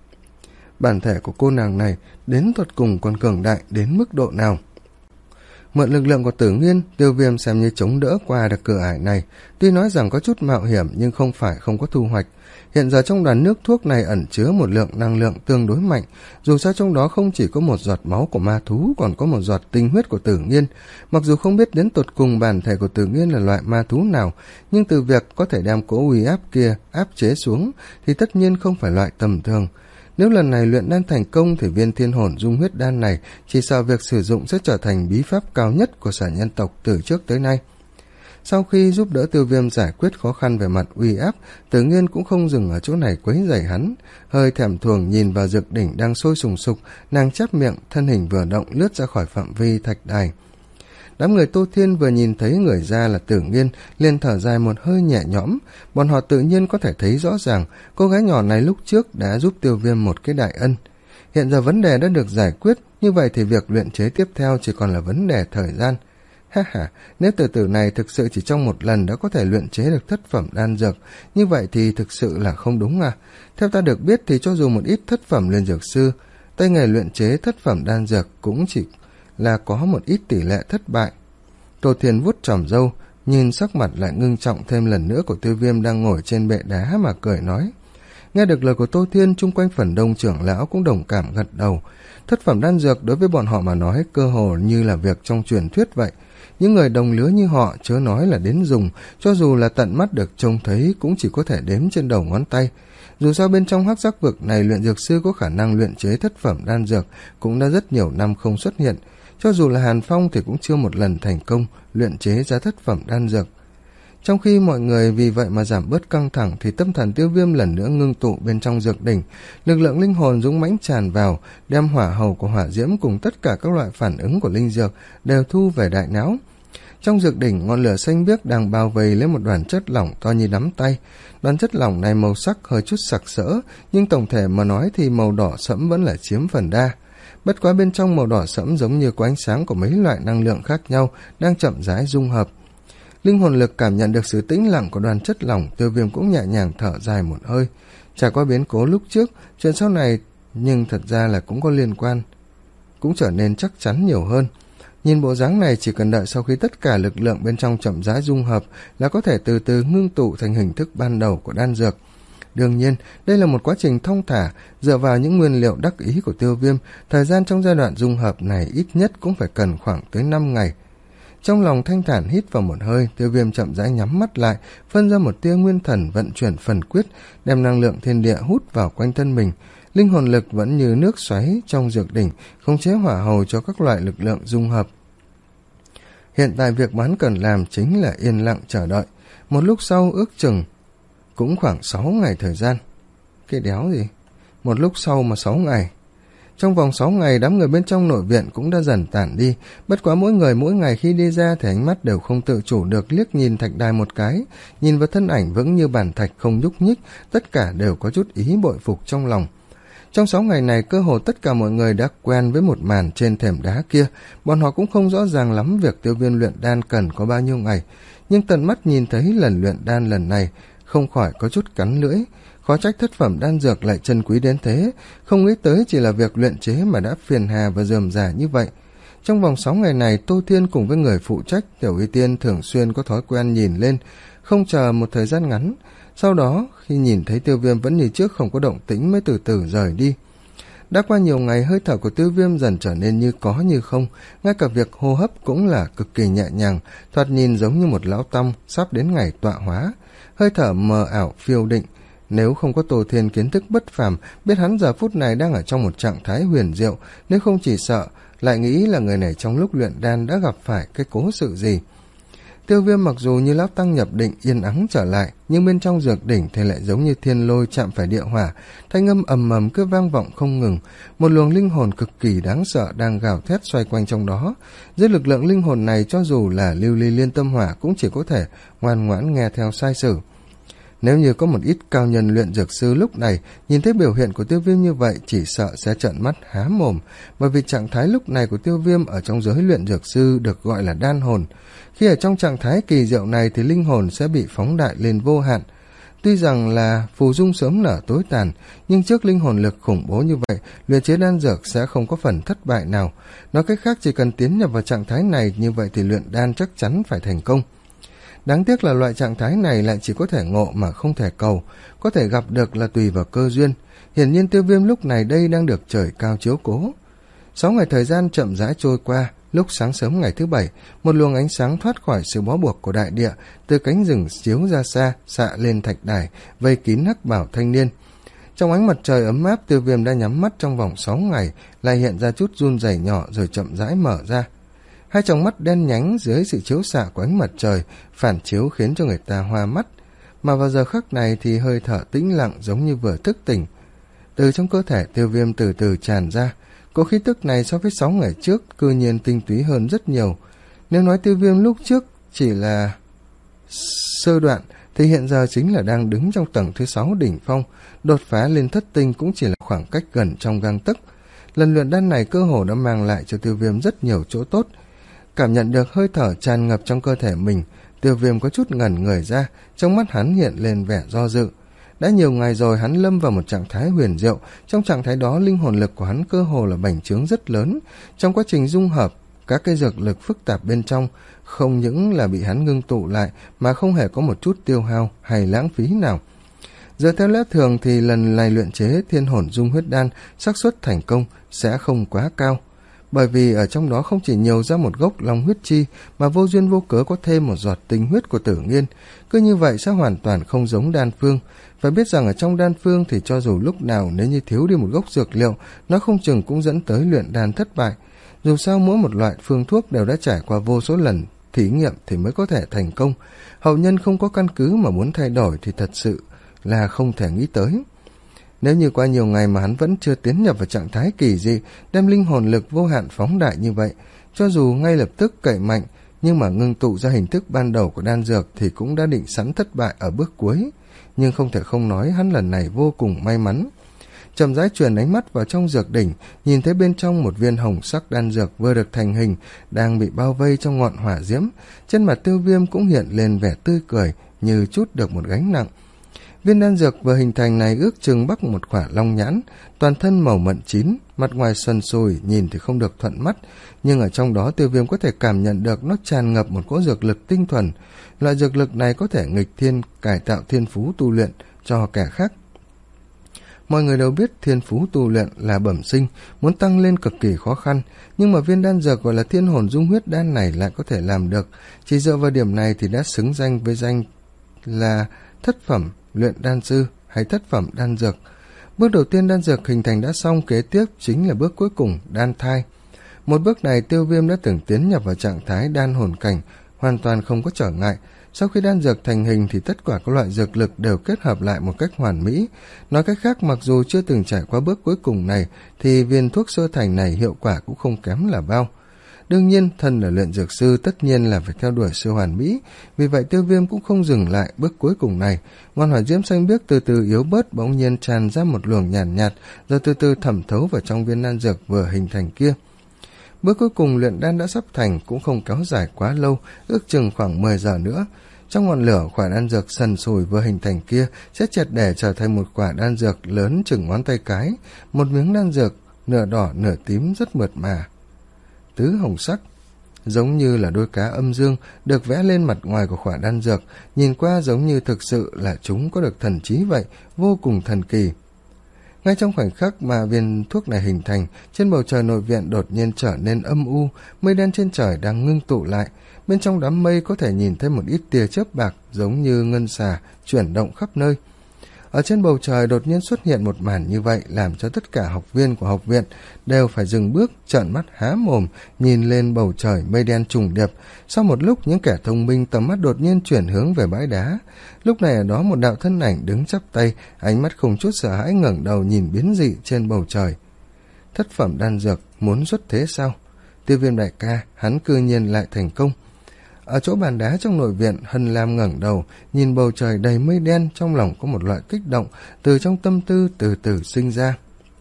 A: Bản thể của cô nàng này đến tột cùng còn cường đại đến mức độ nào? Mượn lực lượng của Tử Nghiên, Tiêu Viêm xem như chống đỡ qua được cửa ải này. Tuy nói rằng có chút mạo hiểm nhưng không phải không có thu hoạch. Hiện giờ trong đoàn nước thuốc này ẩn chứa một lượng năng lượng tương đối mạnh, dù sao trong đó không chỉ có một giọt máu của ma thú, còn có một giọt tinh huyết của Tử Nghiên. Mặc dù không biết đến tột cùng bản thể của Tử Nghiên là loại ma thú nào, nhưng từ việc có thể đem cố uy áp kia áp chế xuống thì tất nhiên không phải loại tầm thường. Nếu lần này luyện đan thành công thì viên thiên hồn dung huyết đan này chỉ sợ việc sử dụng sẽ trở thành bí pháp cao nhất của sở nhân tộc từ trước tới nay. Sau khi giúp đỡ Tiêu Viêm giải quyết khó khăn về mặt uy áp, Tử Nghiên cũng không dừng ở chỗ này quấy rầy hắn. Hơi thèm thuồng nhìn vào dược đỉnh đang sôi sùng sục, nàng chép miệng, thân hình vừa động lướt ra khỏi phạm vi thạch đài. Đám người Tô Thiên vừa nhìn thấy người ra là Tử Nghiên, liền thở dài một hơi nhẹ nhõm. Bọn họ tự nhiên có thể thấy rõ ràng cô gái nhỏ này lúc trước đã giúp Tiêu Viêm một cái đại ân. Hiện giờ vấn đề đã được giải quyết, như vậy thì việc luyện chế tiếp theo chỉ còn là vấn đề thời gian. Ha ha, nếu tiểu tử này thực sự chỉ trong một lần đã có thể luyện chế được thất phẩm đan dược, như vậy thì thực sự là không đúng à. Theo ta được biết thì cho dù một ít thất phẩm liên dược sư, tay nghề luyện chế thất phẩm đan dược cũng chỉ là có một ít tỷ lệ thất bại. Tô Thiên vuốt tròm râu, nhìn sắc mặt lại ngưng trọng thêm lần nữa của Tiêu Viêm đang ngồi trên bệ đá mà cười nói. Nghe được lời của Tô Thiên, chung quanh phần đông trưởng lão cũng đồng cảm gật đầu. Thất phẩm đan dược đối với bọn họ mà nói cơ hồ như là việc trong truyền thuyết vậy. Những người đồng lứa như họ chớ nói là đến dùng, cho dù là tận mắt được trông thấy cũng chỉ có thể đếm trên đầu ngón tay. Dù sao bên trong hắc giác vực này luyện dược sư có khả năng luyện chế thất phẩm đan dược cũng đã rất nhiều năm không xuất hiện. Cho dù là Hàn Phong thì cũng chưa một lần thành công luyện chế ra thất phẩm đan dược. Trong khi mọi người vì vậy mà giảm bớt căng thẳng thì tâm thần Tiêu Viêm lần nữa ngưng tụ bên trong dược đỉnh. Lực lượng linh hồn dũng mãnh tràn vào, đem hỏa hầu của hỏa diễm cùng tất cả các loại phản ứng của linh dược đều thu về đại não. Trong dược đỉnh, ngọn lửa xanh biếc đang bao vây lấy một đoàn chất lỏng to như nắm tay. Đoàn chất lỏng này màu sắc hơi chút sặc sỡ, nhưng tổng thể mà nói thì màu đỏ sẫm vẫn là chiếm phần đa. Bất quá bên trong màu đỏ sẫm giống như có ánh sáng của mấy loại năng lượng khác nhau đang chậm rãi dung hợp. Linh hồn lực cảm nhận được sự tĩnh lặng của đoàn chất lỏng, Tiêu Viêm cũng nhẹ nhàng thở dài một hơi. Trải qua biến cố lúc trước, chuyện sau này nhưng thật ra là cũng có liên quan, cũng trở nên chắc chắn nhiều hơn. Nhìn bộ dáng này, chỉ cần đợi sau khi tất cả lực lượng bên trong chậm rãi dung hợp là có thể từ từ ngưng tụ thành hình thức ban đầu của đan dược. Đương nhiên, đây là một quá trình thong thả, dựa vào những nguyên liệu đắc ý của Tiêu Viêm, thời gian trong giai đoạn dung hợp này ít nhất cũng phải cần khoảng tới năm ngày. Trong lòng thanh thản hít vào một hơi, Tiêu Viêm chậm rãi nhắm mắt lại, phân ra một tia nguyên thần vận chuyển phần quyết, đem năng lượng thiên địa hút vào quanh thân mình. Linh hồn lực vẫn như nước xoáy trong dược đỉnh, khống chế hỏa hầu cho các loại lực lượng dung hợp. Hiện tại việc mà hắn cần làm chính là yên lặng chờ đợi. Một lúc sau ước chừng cũng khoảng sáu ngày thời gian. Cái đéo gì? Một lúc sau mà sáu ngày. Trong vòng sáu ngày, đám người bên trong nội viện cũng đã dần tản đi. Bất quá mỗi người mỗi ngày khi đi ra thì ánh mắt đều không tự chủ được liếc nhìn thạch đài một cái. Nhìn vào thân ảnh vững như bàn thạch không nhúc nhích, tất cả đều có chút ý bội phục trong lòng. Trong sáu ngày này, cơ hồ tất cả mọi người đã quen với một màn trên thềm đá kia. Bọn họ cũng không rõ ràng lắm việc Tiêu Viêm luyện đan cần có bao nhiêu ngày. Nhưng tận mắt nhìn thấy lần luyện đan lần này, không khỏi có chút cắn lưỡi. Khó trách thất phẩm đan dược lại chân quý đến thế, không nghĩ tới chỉ là việc luyện chế mà đã phiền hà và rườm rà như vậy. Trong vòng sáu ngày này, Tô Thiên cùng với người phụ trách Tiểu Y Tiên thường xuyên có thói quen nhìn lên, không chờ một thời gian ngắn. Sau đó, khi nhìn thấy Tiêu Viêm vẫn như trước không có động tĩnh mới từ từ rời đi. Đã qua nhiều ngày, hơi thở của Tiêu Viêm dần trở nên như có như không, ngay cả việc hô hấp cũng là cực kỳ nhẹ nhàng, thoạt nhìn giống như một lão tăm sắp đến ngày tọa hóa. Hơi thở mờ ảo phiêu định. Nếu không có Tô Thiên kiến thức bất phàm, biết hắn giờ phút này đang ở trong một trạng thái huyền diệu, nếu không chỉ sợ, lại nghĩ là người này trong lúc luyện đan đã gặp phải cái cố sự gì. Tiêu Viêm mặc dù như lão tăng nhập định yên ắng trở lại, nhưng bên trong dược đỉnh thì lại giống như thiên lôi chạm phải địa hỏa, thanh âm ầm ầm cứ vang vọng không ngừng, một luồng linh hồn cực kỳ đáng sợ đang gào thét xoay quanh trong đó. Dưới lực lượng linh hồn này, cho dù là lưu ly liên tâm hỏa cũng chỉ có thể ngoan ngoãn nghe theo sai sử. Nếu như có một ít cao nhân luyện dược sư lúc này nhìn thấy biểu hiện của Tiêu Viêm như vậy, chỉ sợ sẽ trợn mắt há mồm, bởi vì trạng thái lúc này của Tiêu Viêm ở trong giới luyện dược sư được gọi là đan hồn. Khi ở trong trạng thái kỳ diệu này thì linh hồn sẽ bị phóng đại lên vô hạn. Tuy rằng là phù dung sớm nở tối tàn, nhưng trước linh hồn lực khủng bố như vậy, luyện chế đan dược sẽ không có phần thất bại nào. Nói cách khác, chỉ cần tiến nhập vào trạng thái này như vậy thì luyện đan chắc chắn phải thành công. Đáng tiếc là loại trạng thái này lại chỉ có thể ngộ mà không thể cầu, có thể gặp được là tùy vào cơ duyên. Hiển nhiên Tiêu Viêm lúc này đây đang được trời cao chiếu cố. Sáu ngày thời gian chậm rãi trôi qua, lúc sáng sớm ngày thứ bảy, một luồng ánh sáng thoát khỏi sự bó buộc của đại địa, từ cánh rừng chiếu ra xa, xạ lên thạch đài, vây kín hắc bảo thanh niên. Trong ánh mặt trời ấm áp, Tiêu Viêm đã nhắm mắt trong vòng sáu ngày, lại hiện ra chút run rẩy nhỏ rồi chậm rãi mở ra. Hai tròng mắt đen nhánh dưới sự chiếu xạ của ánh mặt trời phản chiếu khiến cho người ta hoa mắt, mà vào giờ khắc này thì hơi thở tĩnh lặng giống như vừa thức tỉnh. Từ trong cơ thể Tiêu Viêm từ từ tràn ra, cỗ khí tức này so với sáu ngày trước cư nhiên tinh túy hơn rất nhiều. Nếu nói Tiêu Viêm lúc trước chỉ là sơ đoạn thì hiện giờ chính là đang đứng trong tầng thứ sáu đỉnh phong, đột phá lên thất tinh cũng chỉ là khoảng cách gần trong gang tấc. Lần luyện đan này cơ hồ đã mang lại cho Tiêu Viêm rất nhiều chỗ tốt. Cảm nhận được hơi thở tràn ngập trong cơ thể mình, Tiêu Viêm có chút ngẩn người ra, trong mắt hắn hiện lên vẻ do dự. Đã nhiều ngày rồi hắn lâm vào một trạng thái huyền diệu, trong trạng thái đó linh hồn lực của hắn cơ hồ là bành trướng rất lớn. Trong quá trình dung hợp, các cái dược lực phức tạp bên trong không những là bị hắn ngưng tụ lại mà không hề có một chút tiêu hao hay lãng phí nào. Dựa theo lẽ thường thì lần này luyện chế thiên hồn dung huyết đan, xác suất thành công sẽ không quá cao. Bởi vì ở trong đó không chỉ nhiều ra một gốc long huyết chi, mà vô duyên vô cớ có thêm một giọt tinh huyết của Tử Nghiên. Cứ như vậy sẽ hoàn toàn không giống đan phương. Phải biết rằng ở trong đan phương thì cho dù lúc nào nếu như thiếu đi một gốc dược liệu, nó không chừng cũng dẫn tới luyện đan thất bại. Dù sao mỗi một loại phương thuốc đều đã trải qua vô số lần thí nghiệm thì mới có thể thành công. Hậu nhân không có căn cứ mà muốn thay đổi thì thật sự là không thể nghĩ tới. Nếu như qua nhiều ngày mà hắn vẫn chưa tiến nhập vào trạng thái kỳ dị, đem linh hồn lực vô hạn phóng đại như vậy, cho dù ngay lập tức cậy mạnh, nhưng mà ngưng tụ ra hình thức ban đầu của đan dược thì cũng đã định sẵn thất bại ở bước cuối. Nhưng không thể không nói hắn lần này vô cùng may mắn. Chậm rãi truyền ánh mắt vào trong dược đỉnh, nhìn thấy bên trong một viên hồng sắc đan dược vừa được thành hình, đang bị bao vây trong ngọn hỏa diễm. Trên mặt Tiêu Viêm cũng hiện lên vẻ tươi cười, như chút được một gánh nặng. Viên đan dược vừa hình thành này ước chừng bắc một quả long nhãn, toàn thân màu mận chín, mặt ngoài sần sùi, nhìn thì không được thuận mắt, nhưng ở trong đó Tiêu Viêm có thể cảm nhận được nó tràn ngập một cỗ dược lực tinh thuần. Loại dược lực này có thể nghịch thiên, cải tạo thiên phú tu luyện cho kẻ khác. Mọi người đều biết thiên phú tu luyện là bẩm sinh, muốn tăng lên cực kỳ khó khăn, nhưng mà viên đan dược gọi là thiên hồn dung huyết đan này lại có thể làm được. Chỉ dựa vào điểm này thì đã xứng danh với danh là thất phẩm luyện đan sư hay thất phẩm đan dược. Bước đầu tiên đan dược hình thành đã xong, kế tiếp chính là bước cuối cùng, đan thai. Một bước này Tiêu Viêm đã từng tiến nhập vào trạng thái đan hồn cảnh, hoàn toàn không có trở ngại. Sau khi đan dược thành hình thì tất cả các loại dược lực đều kết hợp lại một cách hoàn mỹ. Nói cách khác, mặc dù chưa từng trải qua bước cuối cùng này thì viên thuốc sơ thành này hiệu quả cũng không kém là bao. Đương nhiên, thân là luyện dược sư tất nhiên là phải theo đuổi sự hoàn mỹ, vì vậy Tiêu Viêm cũng không dừng lại bước cuối cùng này. Ngọn hỏa diễm xanh biếc từ từ yếu bớt, bỗng nhiên tràn ra một luồng nhàn nhạt, nhạt, rồi từ từ thẩm thấu vào trong viên đan dược vừa hình thành kia. Bước cuối cùng luyện đan đã sắp thành, cũng không kéo dài quá lâu, ước chừng khoảng mười giờ nữa. Trong ngọn lửa, quả đan dược sần sùi vừa hình thành kia sẽ triệt để trở thành một quả đan dược lớn chừng ngón tay cái, một miếng đan dược nửa đỏ nửa tím rất mượt mà, tứ hồng sắc, giống như là đôi cá âm dương được vẽ lên mặt ngoài của quả đan dược, nhìn qua giống như thực sự là chúng có được thần trí vậy, vô cùng thần kỳ. Ngay trong khoảnh khắc mà viên thuốc này hình thành, trên bầu trời nội viện đột nhiên trở nên âm u, mây đen trên trời đang ngưng tụ lại, bên trong đám mây có thể nhìn thấy một ít tia chớp bạc giống như ngân xà chuyển động khắp nơi. Ở trên bầu trời đột nhiên xuất hiện một màn như vậy, làm cho tất cả học viên của học viện đều phải dừng bước, trợn mắt há mồm nhìn lên bầu trời mây đen trùng điệp. Sau một lúc, những kẻ thông minh tầm mắt đột nhiên chuyển hướng về bãi đá. Lúc này ở đó một đạo thân ảnh đứng chắp tay, ánh mắt không chút sợ hãi ngẩng đầu nhìn biến dị trên bầu trời. Thất phẩm đan dược muốn xuất thế sao? Tiêu Viêm đại ca, hắn cư nhiên lại thành công. Ở chỗ bàn đá trong nội viện, Hân Lam ngẩng đầu nhìn bầu trời đầy mây đen, trong lòng có một loại kích động từ trong tâm tư từ từ sinh ra.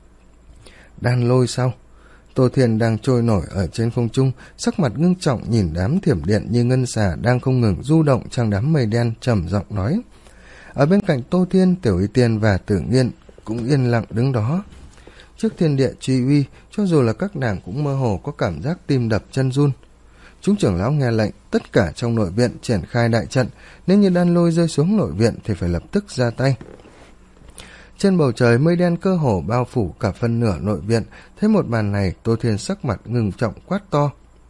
A: Đan lôi sao? Tô Thiên đang trôi nổi ở trên không trung, sắc mặt ngưng trọng nhìn đám thiểm điện như ngân xà đang không ngừng du động trong đám mây đen, trầm giọng nói. Ở bên cạnh Tô Thiên, Tiểu Y Tiên và Tử Nghiên cũng yên lặng đứng đó. Trước thiên địa truy uy, cho dù là các nàng cũng mơ hồ có cảm giác tim đập chân run. Chúng trưởng lão nghe lệnh, tất cả trong nội viện triển khai đại trận, nếu như đan lôi rơi xuống nội viện thì phải lập tức ra tay. Trên bầu trời mây đen cơ hồ bao phủ cả phân nửa nội viện, thấy một màn này, Tô Thiên sắc mặt ngưng trọng quát to.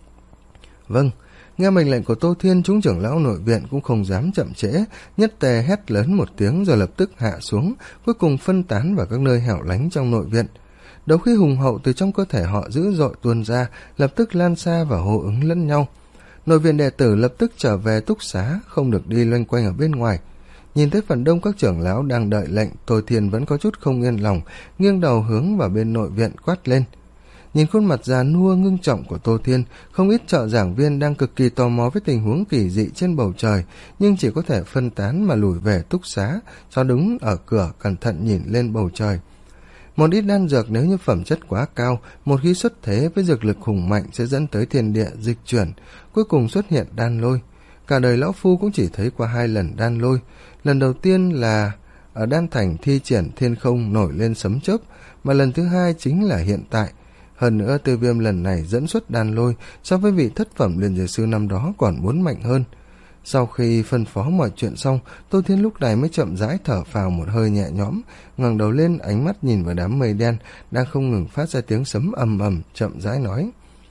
A: Vâng, nghe mệnh lệnh của Tô Thiên, chúng trưởng lão nội viện cũng không dám chậm trễ, nhất tề hét lớn một tiếng rồi lập tức hạ xuống, cuối cùng phân tán vào các nơi hẻo lánh trong nội viện. Đấu khí hùng hậu từ trong cơ thể họ dữ dội tuôn ra, lập tức lan xa và hô ứng lẫn nhau. Nội viện đệ tử lập tức trở về túc xá, không được đi loanh quanh ở bên ngoài. Nhìn thấy phần đông các trưởng lão đang đợi lệnh, Tô Thiên vẫn có chút không yên lòng, nghiêng đầu hướng vào bên nội viện quát lên. Nhìn khuôn mặt già nua ngưng trọng của Tô Thiên, không ít trợ giảng viên đang cực kỳ tò mò với tình huống kỳ dị trên bầu trời, nhưng chỉ có thể phân tán mà lùi về túc xá, cho đứng ở cửa cẩn thận nhìn lên bầu trời. Một ít đan dược nếu như phẩm chất quá cao, một khi xuất thế với dược lực hùng mạnh sẽ dẫn tới thiên địa dịch chuyển, cuối cùng xuất hiện đan lôi. Cả đời lão phu cũng chỉ thấy qua hai lần đan lôi. Lần đầu tiên là ở đan thành thi triển thiên không nổi lên sấm chớp, mà lần thứ hai chính là hiện tại. Hơn nữa Tiêu Viêm lần này dẫn xuất đan lôi so với vị thất phẩm luyện dược sư năm đó còn muốn mạnh hơn. Sau khi phân phó mọi chuyện xong, Tô Thiên lúc này mới chậm rãi thở phào một hơi nhẹ nhõm, ngẩng đầu lên, ánh mắt nhìn vào đám mây đen đang không ngừng phát ra tiếng sấm ầm ầm, chậm rãi nói: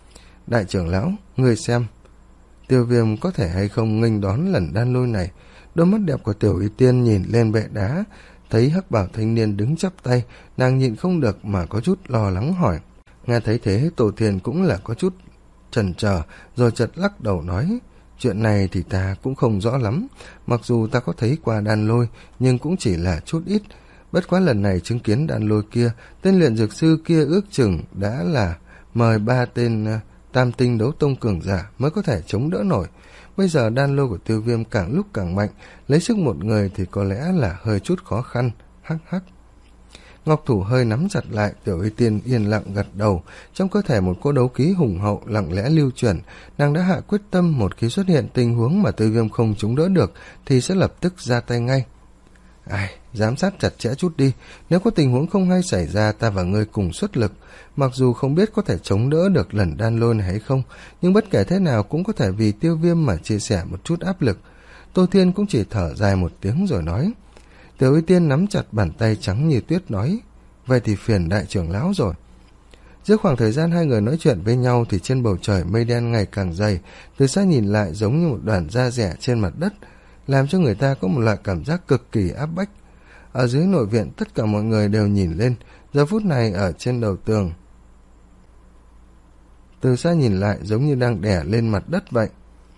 A: Đại trưởng lão, ngươi xem, Tiêu Viêm có thể hay không nghênh đón lần đan lôi này? Đôi mắt đẹp của Tiểu Y Tiên nhìn lên bệ đá, thấy hắc bảo thanh niên đứng chắp tay, nàng nhịn không được mà có chút lo lắng hỏi. Nghe thấy thế, Tô Thiên cũng là có chút chần chờ, rồi chợt lắc đầu nói: Chuyện này thì ta cũng không rõ lắm, mặc dù ta có thấy qua đan lôi, nhưng cũng chỉ là chút ít. Bất quá lần này chứng kiến đan lôi kia, tên luyện dược sư kia ước chừng đã là mời ba tên uh, tam tinh đấu tông cường giả mới có thể chống đỡ nổi. Bây giờ đan lôi của Tiêu Viêm càng lúc càng mạnh, lấy sức một người thì có lẽ là hơi chút khó khăn. Hắc hắc. Ngọc thủ hơi nắm chặt lại, Tiểu Y Tiên yên lặng gật đầu, trong cơ thể một cỗ đấu khí hùng hậu lặng lẽ lưu chuyển, nàng đã hạ quyết tâm một khi xuất hiện tình huống mà Tiêu Viêm không chống đỡ được thì sẽ lập tức ra tay ngay. Ai, giám sát chặt chẽ chút đi, nếu có tình huống không hay xảy ra, ta và ngươi cùng xuất lực. Mặc dù không biết có thể chống đỡ được lần đan lôi này hay không, nhưng bất kể thế nào cũng có thể vì Tiêu Viêm mà chia sẻ một chút áp lực. Tô Thiên cũng chỉ thở dài một tiếng rồi nói. Tiểu Y Tiên nắm chặt bàn tay trắng như tuyết nói: Vậy thì phiền đại trưởng lão rồi. Giữa khoảng thời gian hai người nói chuyện với nhau thì trên bầu trời mây đen ngày càng dày, từ xa nhìn lại giống như một đoàn da rẻ trên mặt đất, làm cho người ta có một loại cảm giác cực kỳ áp bách. Ở dưới nội viện tất cả mọi người đều nhìn lên, giờ phút này ở trên đầu tường từ xa nhìn lại giống như đang đè lên mặt đất vậy,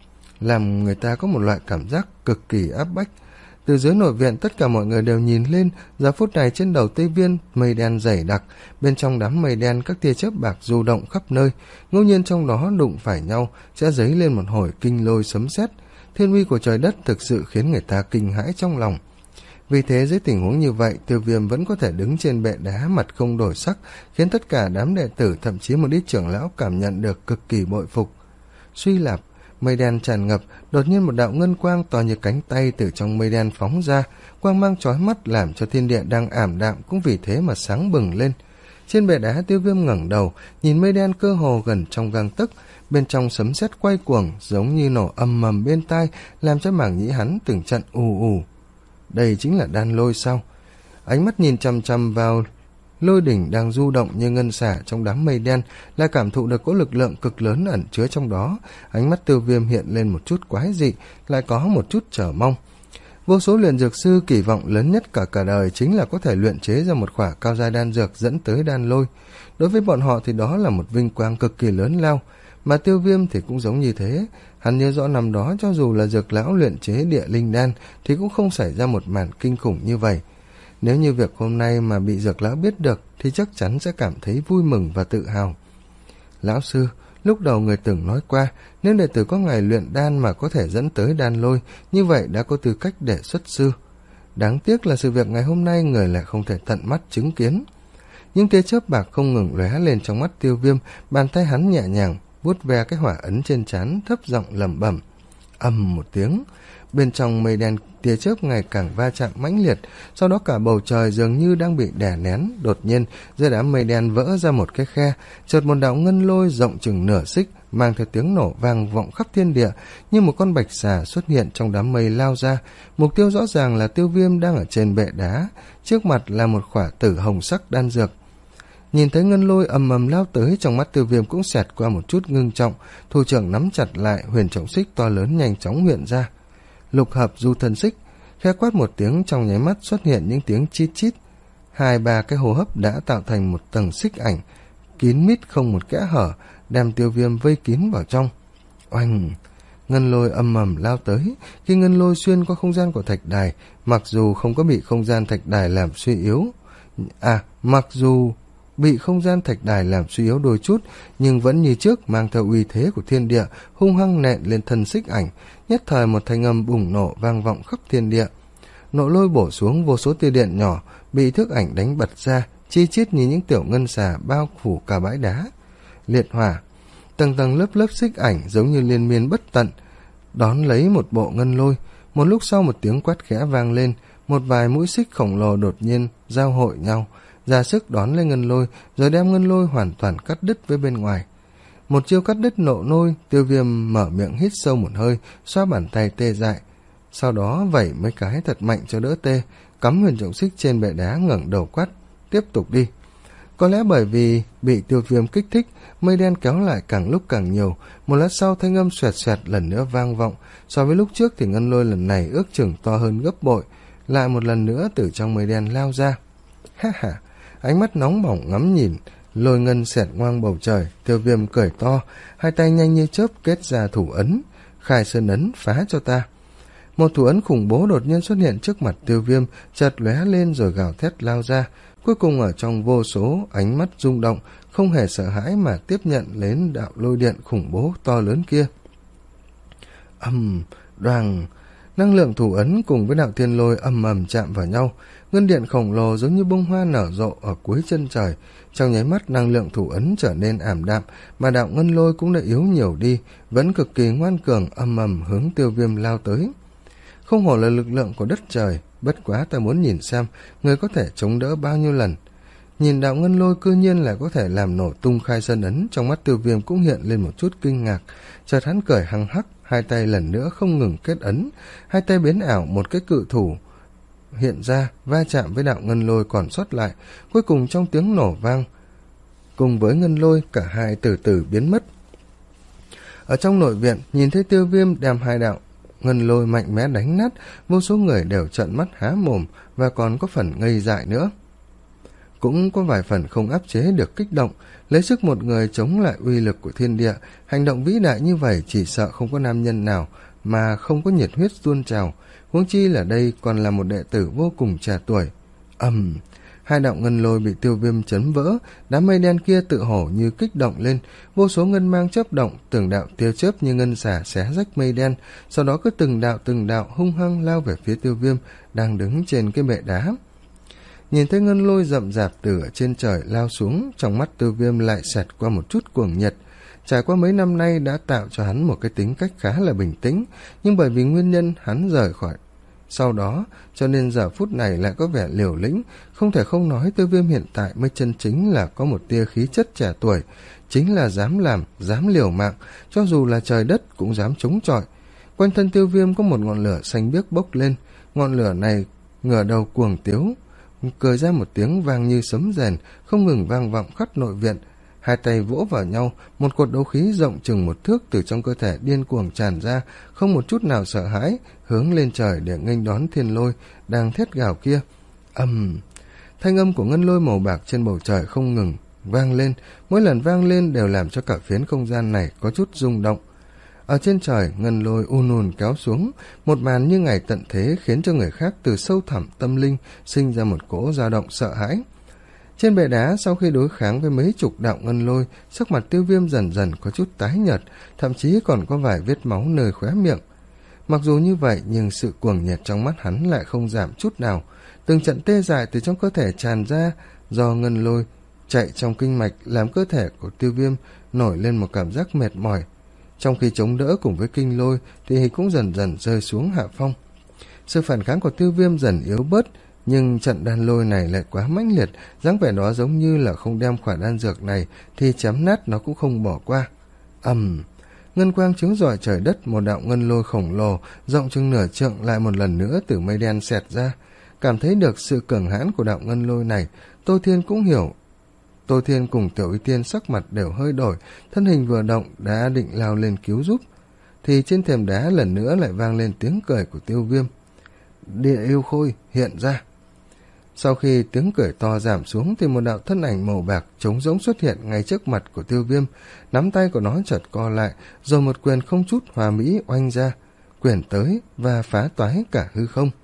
A: làm người ta có một loại cảm giác cực kỳ áp bách. Từ dưới nội viện tất cả mọi người đều nhìn lên, giờ phút này trên đầu Tây Viên mây đen dày đặc, bên trong đám mây đen các tia chớp bạc du động khắp nơi, ngẫu nhiên trong đó đụng phải nhau sẽ dấy lên một hồi kinh lôi sấm sét. Thiên uy của trời đất thực sự khiến người ta kinh hãi trong lòng. Vì thế dưới tình huống như vậy, Tiêu Viêm vẫn có thể đứng trên bệ đá mặt không đổi sắc, khiến tất cả đám đệ tử thậm chí một ít trưởng lão cảm nhận được cực kỳ bội phục. Suy lạp, mây đen tràn ngập, đột nhiên một đạo ngân quang to như cánh tay từ trong mây đen phóng ra, quang mang chói mắt làm cho thiên địa đang ảm đạm cũng vì thế mà sáng bừng lên. Trên bệ đá, Tiêu Viêm ngẩng đầu, nhìn mây đen cơ hồ gần trong gang tấc, bên trong sấm sét quay cuồng giống như nổ ầm ầm bên tai, làm cho mảng nhĩ hắn từng trận ù ù. Đây chính là đan lôi sao? Ánh mắt nhìn chằm chằm vào lôi đỉnh đang du động như ngân xả trong đám mây đen, lại cảm thụ được có lực lượng cực lớn ẩn chứa trong đó. Ánh mắt Tiêu Viêm hiện lên một chút quái dị, lại có một chút chờ mong. Vô số luyện dược sư kỳ vọng lớn nhất cả cả đời chính là có thể luyện chế ra một khỏa cao giai đan dược dẫn tới đan lôi. Đối với bọn họ thì đó là một vinh quang cực kỳ lớn lao, mà Tiêu Viêm thì cũng giống như thế. Hắn nhớ rõ năm đó cho dù là dược lão luyện chế địa linh đan thì cũng không xảy ra một màn kinh khủng như vậy. Nếu như việc hôm nay mà bị dược lão biết được thì chắc chắn sẽ cảm thấy vui mừng và tự hào. Lão sư, lúc đầu người từng nói qua, nếu đệ tử có ngày luyện đan mà có thể dẫn tới đan lôi, như vậy đã có tư cách để xuất sư. Đáng tiếc là sự việc ngày hôm nay người lại không thể tận mắt chứng kiến. Những tia chớp bạc không ngừng lóe lên trong mắt Tiêu Viêm, bàn tay hắn nhẹ nhàng vuốt ve cái hỏa ấn trên trán, thấp giọng lẩm bẩm. Ầm một tiếng, bên trong mây đen tia chớp ngày càng va chạm mãnh liệt, sau đó cả bầu trời dường như đang bị đè nén. Đột nhiên dưới đám mây đen vỡ ra một cái khe, chợt một đạo ngân lôi rộng chừng nửa xích mang theo tiếng nổ vang vọng khắp thiên địa, như một con bạch xà xuất hiện trong đám mây lao ra. Mục tiêu rõ ràng là Tiêu Viêm đang ở trên bệ đá, trước mặt là một khỏa tử hồng sắc đan dược. Nhìn thấy ngân lôi ầm ầm lao tới, trong mắt Tiêu Viêm cũng xẹt qua một chút ngưng trọng, thủ trưởng nắm chặt lại, huyền trọng xích to lớn nhanh chóng hiện ra. Lục hợp du thân xích, khẽ quát một tiếng, trong nháy mắt xuất hiện những tiếng chít chít. Hai ba cái hô hấp đã tạo thành một tầng xích ảnh, kín mít không một kẽ hở, đem Tiêu Viêm vây kín vào trong. Oanh! Ngân lôi ầm ầm lao tới. Khi ngân lôi xuyên qua không gian của thạch đài, mặc dù không có bị không gian thạch đài làm suy yếu, à, mặc dù bị không gian thạch đài làm suy yếu đôi chút, nhưng vẫn như trước mang theo uy thế của thiên địa, hung hăng nện lên thân xích ảnh. Nhất thời một thanh âm bùng nổ vang vọng khắp thiên địa. Nộ lôi bổ xuống, vô số tia điện nhỏ bị thước ảnh đánh bật ra, chi chít như những tiểu ngân xà bao phủ cả bãi đá. Liệt hỏa, tầng tầng lớp lớp xích ảnh giống như liên miên bất tận đón lấy một bộ ngân lôi. Một lúc sau một tiếng quát khẽ vang lên, một vài mũi xích khổng lồ đột nhiên giao hội nhau, ra sức đón lên ngân lôi, rồi đem ngân lôi hoàn toàn cắt đứt với bên ngoài. Một chiêu cắt đứt nộ lôi, Tiêu Viêm mở miệng hít sâu một hơi, xoa bàn tay tê dại, sau đó vẩy mấy cái thật mạnh cho đỡ tê, cắm huyền trọng xích trên bệ đá, ngẩng đầu quát, tiếp tục đi. Có lẽ bởi vì bị Tiêu Viêm kích thích, mây đen kéo lại càng lúc càng nhiều. Một lát sau thanh âm xoẹt xoẹt lần nữa vang vọng. So với lúc trước thì ngân lôi lần này ước chừng to hơn gấp bội, lại một lần nữa từ trong mây đen lao ra. Ha ha! Ánh mắt nóng bỏng ngắm nhìn lôi ngân xẹt ngoang bầu trời, Tiêu Viêm cười to, hai tay nhanh như chớp kết ra thủ ấn. Khai sơn ấn, phá cho ta! Một thủ ấn khủng bố đột nhiên xuất hiện trước mặt Tiêu Viêm, chợt lóe lên rồi gào thét lao ra. Cuối cùng ở trong vô số ánh mắt rung động, không hề sợ hãi mà tiếp nhận lấy đạo lôi điện khủng bố to lớn kia. Ầm, um, đoàng, năng lượng thủ ấn cùng với đạo thiên lôi ầm ầm chạm vào nhau, ngân điện khổng lồ giống như bông hoa nở rộ ở cuối chân trời. Trong nháy mắt năng lượng thủ ấn trở nên ảm đạm, mà đạo ngân lôi cũng đã yếu nhiều đi, vẫn cực kỳ ngoan cường ầm ầm hướng Tiêu Viêm lao tới. Không hổ là lực lượng của đất trời, bất quá ta muốn nhìn xem người có thể chống đỡ bao nhiêu lần. Nhìn đạo ngân lôi cư nhiên lại có thể làm nổ tung khai sơn ấn, trong mắt Tiêu Viêm cũng hiện lên một chút kinh ngạc. Chợt hắn cười hăng hắc, hai tay lần nữa không ngừng kết ấn, hai tay biến ảo một cái cự thủ hiện ra, va chạm với đạo ngân lôi còn sót lại. Cuối cùng trong tiếng nổ vang cùng với ngân lôi, cả hai từ từ biến mất. Ở trong nội viện, nhìn thấy Tiêu Viêm đem hai đạo ngân lôi mạnh mẽ đánh nát, vô số người đều trợn mắt há mồm và còn có phần ngây dại nữa. cũng có vài phần không áp chế được kích động, lấy sức một người chống lại uy lực của thiên địa. Hành động vĩ đại như vậy chỉ sợ không có nam nhân nào mà không có nhiệt huyết tuôn trào, huống chi là đây còn là một đệ tử vô cùng trẻ tuổi. Ầm, hai đạo ngân lôi bị Tiêu Viêm chấn vỡ, đám mây đen kia tự hổ như kích động lên, vô số ngân mang chớp động, từng đạo tia chớp như ngân xả xé rách mây đen, sau đó cứ từng đạo từng đạo hung hăng lao về phía Tiêu Viêm đang đứng trên cái bệ đá. Nhìn thấy ngân lôi rậm rạp từ ở trên trời lao xuống, trong mắt Tiêu Viêm lại xẹt qua một chút cuồng nhiệt. Trải qua mấy năm nay đã tạo cho hắn một cái tính cách khá là bình tĩnh, nhưng bởi vì nguyên nhân hắn rời khỏi sau đó, cho nên giờ phút này lại có vẻ liều lĩnh. Không thể không nói Tiêu Viêm hiện tại mới chân chính là có một tia khí chất trẻ tuổi, chính là dám làm, dám liều mạng, cho dù là trời đất cũng dám chống chọi. Quanh thân Tiêu Viêm có một ngọn lửa xanh biếc bốc lên, ngọn lửa này ngửa đầu cuồng tiếu, cười ra một tiếng vang như sấm rền, không ngừng vang vọng khắp nội viện. Hai tay vỗ vào nhau, một cột đấu khí rộng chừng một thước từ trong cơ thể điên cuồng tràn ra, không một chút nào sợ hãi, hướng lên trời để nghênh đón thiên lôi đang thét gào kia. Ầm, thanh âm của ngân lôi màu bạc trên bầu trời không ngừng vang lên, mỗi lần vang lên đều làm cho cả phiến không gian này có chút rung động. Ở trên trời, ngân lôi ùn ùn kéo xuống, một màn như ngày tận thế khiến cho người khác từ sâu thẳm tâm linh sinh ra một cỗ dao động sợ hãi. Trên bệ đá, sau khi đối kháng với mấy chục đạo ngân lôi, sắc mặt Tiêu Viêm dần dần có chút tái nhợt, thậm chí còn có vài vết máu nơi khóe miệng. Mặc dù như vậy, nhưng sự cuồng nhiệt trong mắt hắn lại không giảm chút nào. Từng trận tê dại từ trong cơ thể tràn ra do ngân lôi chạy trong kinh mạch, làm cơ thể của Tiêu Viêm nổi lên một cảm giác mệt mỏi. Trong khi chống đỡ cùng với kinh lôi thì cũng dần dần rơi xuống hạ phong. Sự phản kháng của Tiêu Viêm dần yếu bớt, nhưng trận đan lôi này lại quá mãnh liệt, dáng vẻ đó giống như là không đem khỏa đan dược này thì chém nát nó cũng không bỏ qua. Ầm, ngân quang chiếu rọi trời đất, một đạo ngân lôi khổng lồ rộng chừng nửa trượng lại một lần nữa từ mây đen xẹt ra. Cảm thấy được sự cường hãn của đạo ngân lôi này, Tô Thiên cũng hiểu. Tô Thiên cùng Tiểu Y Tiên sắc mặt đều hơi đổi, thân hình vừa động đã định lao lên cứu giúp, thì trên thềm đá lần nữa lại vang lên tiếng cười của Tiêu Viêm. Địa yêu khôi hiện ra. Sau khi tiếng cười to giảm xuống thì một đạo thân ảnh màu bạc trống rỗng xuất hiện ngay trước mặt của Tiêu Viêm, nắm tay của nó chợt co lại, rồi một quyền không chút hòa mỹ oanh ra, quyền tới và phá toái cả hư không.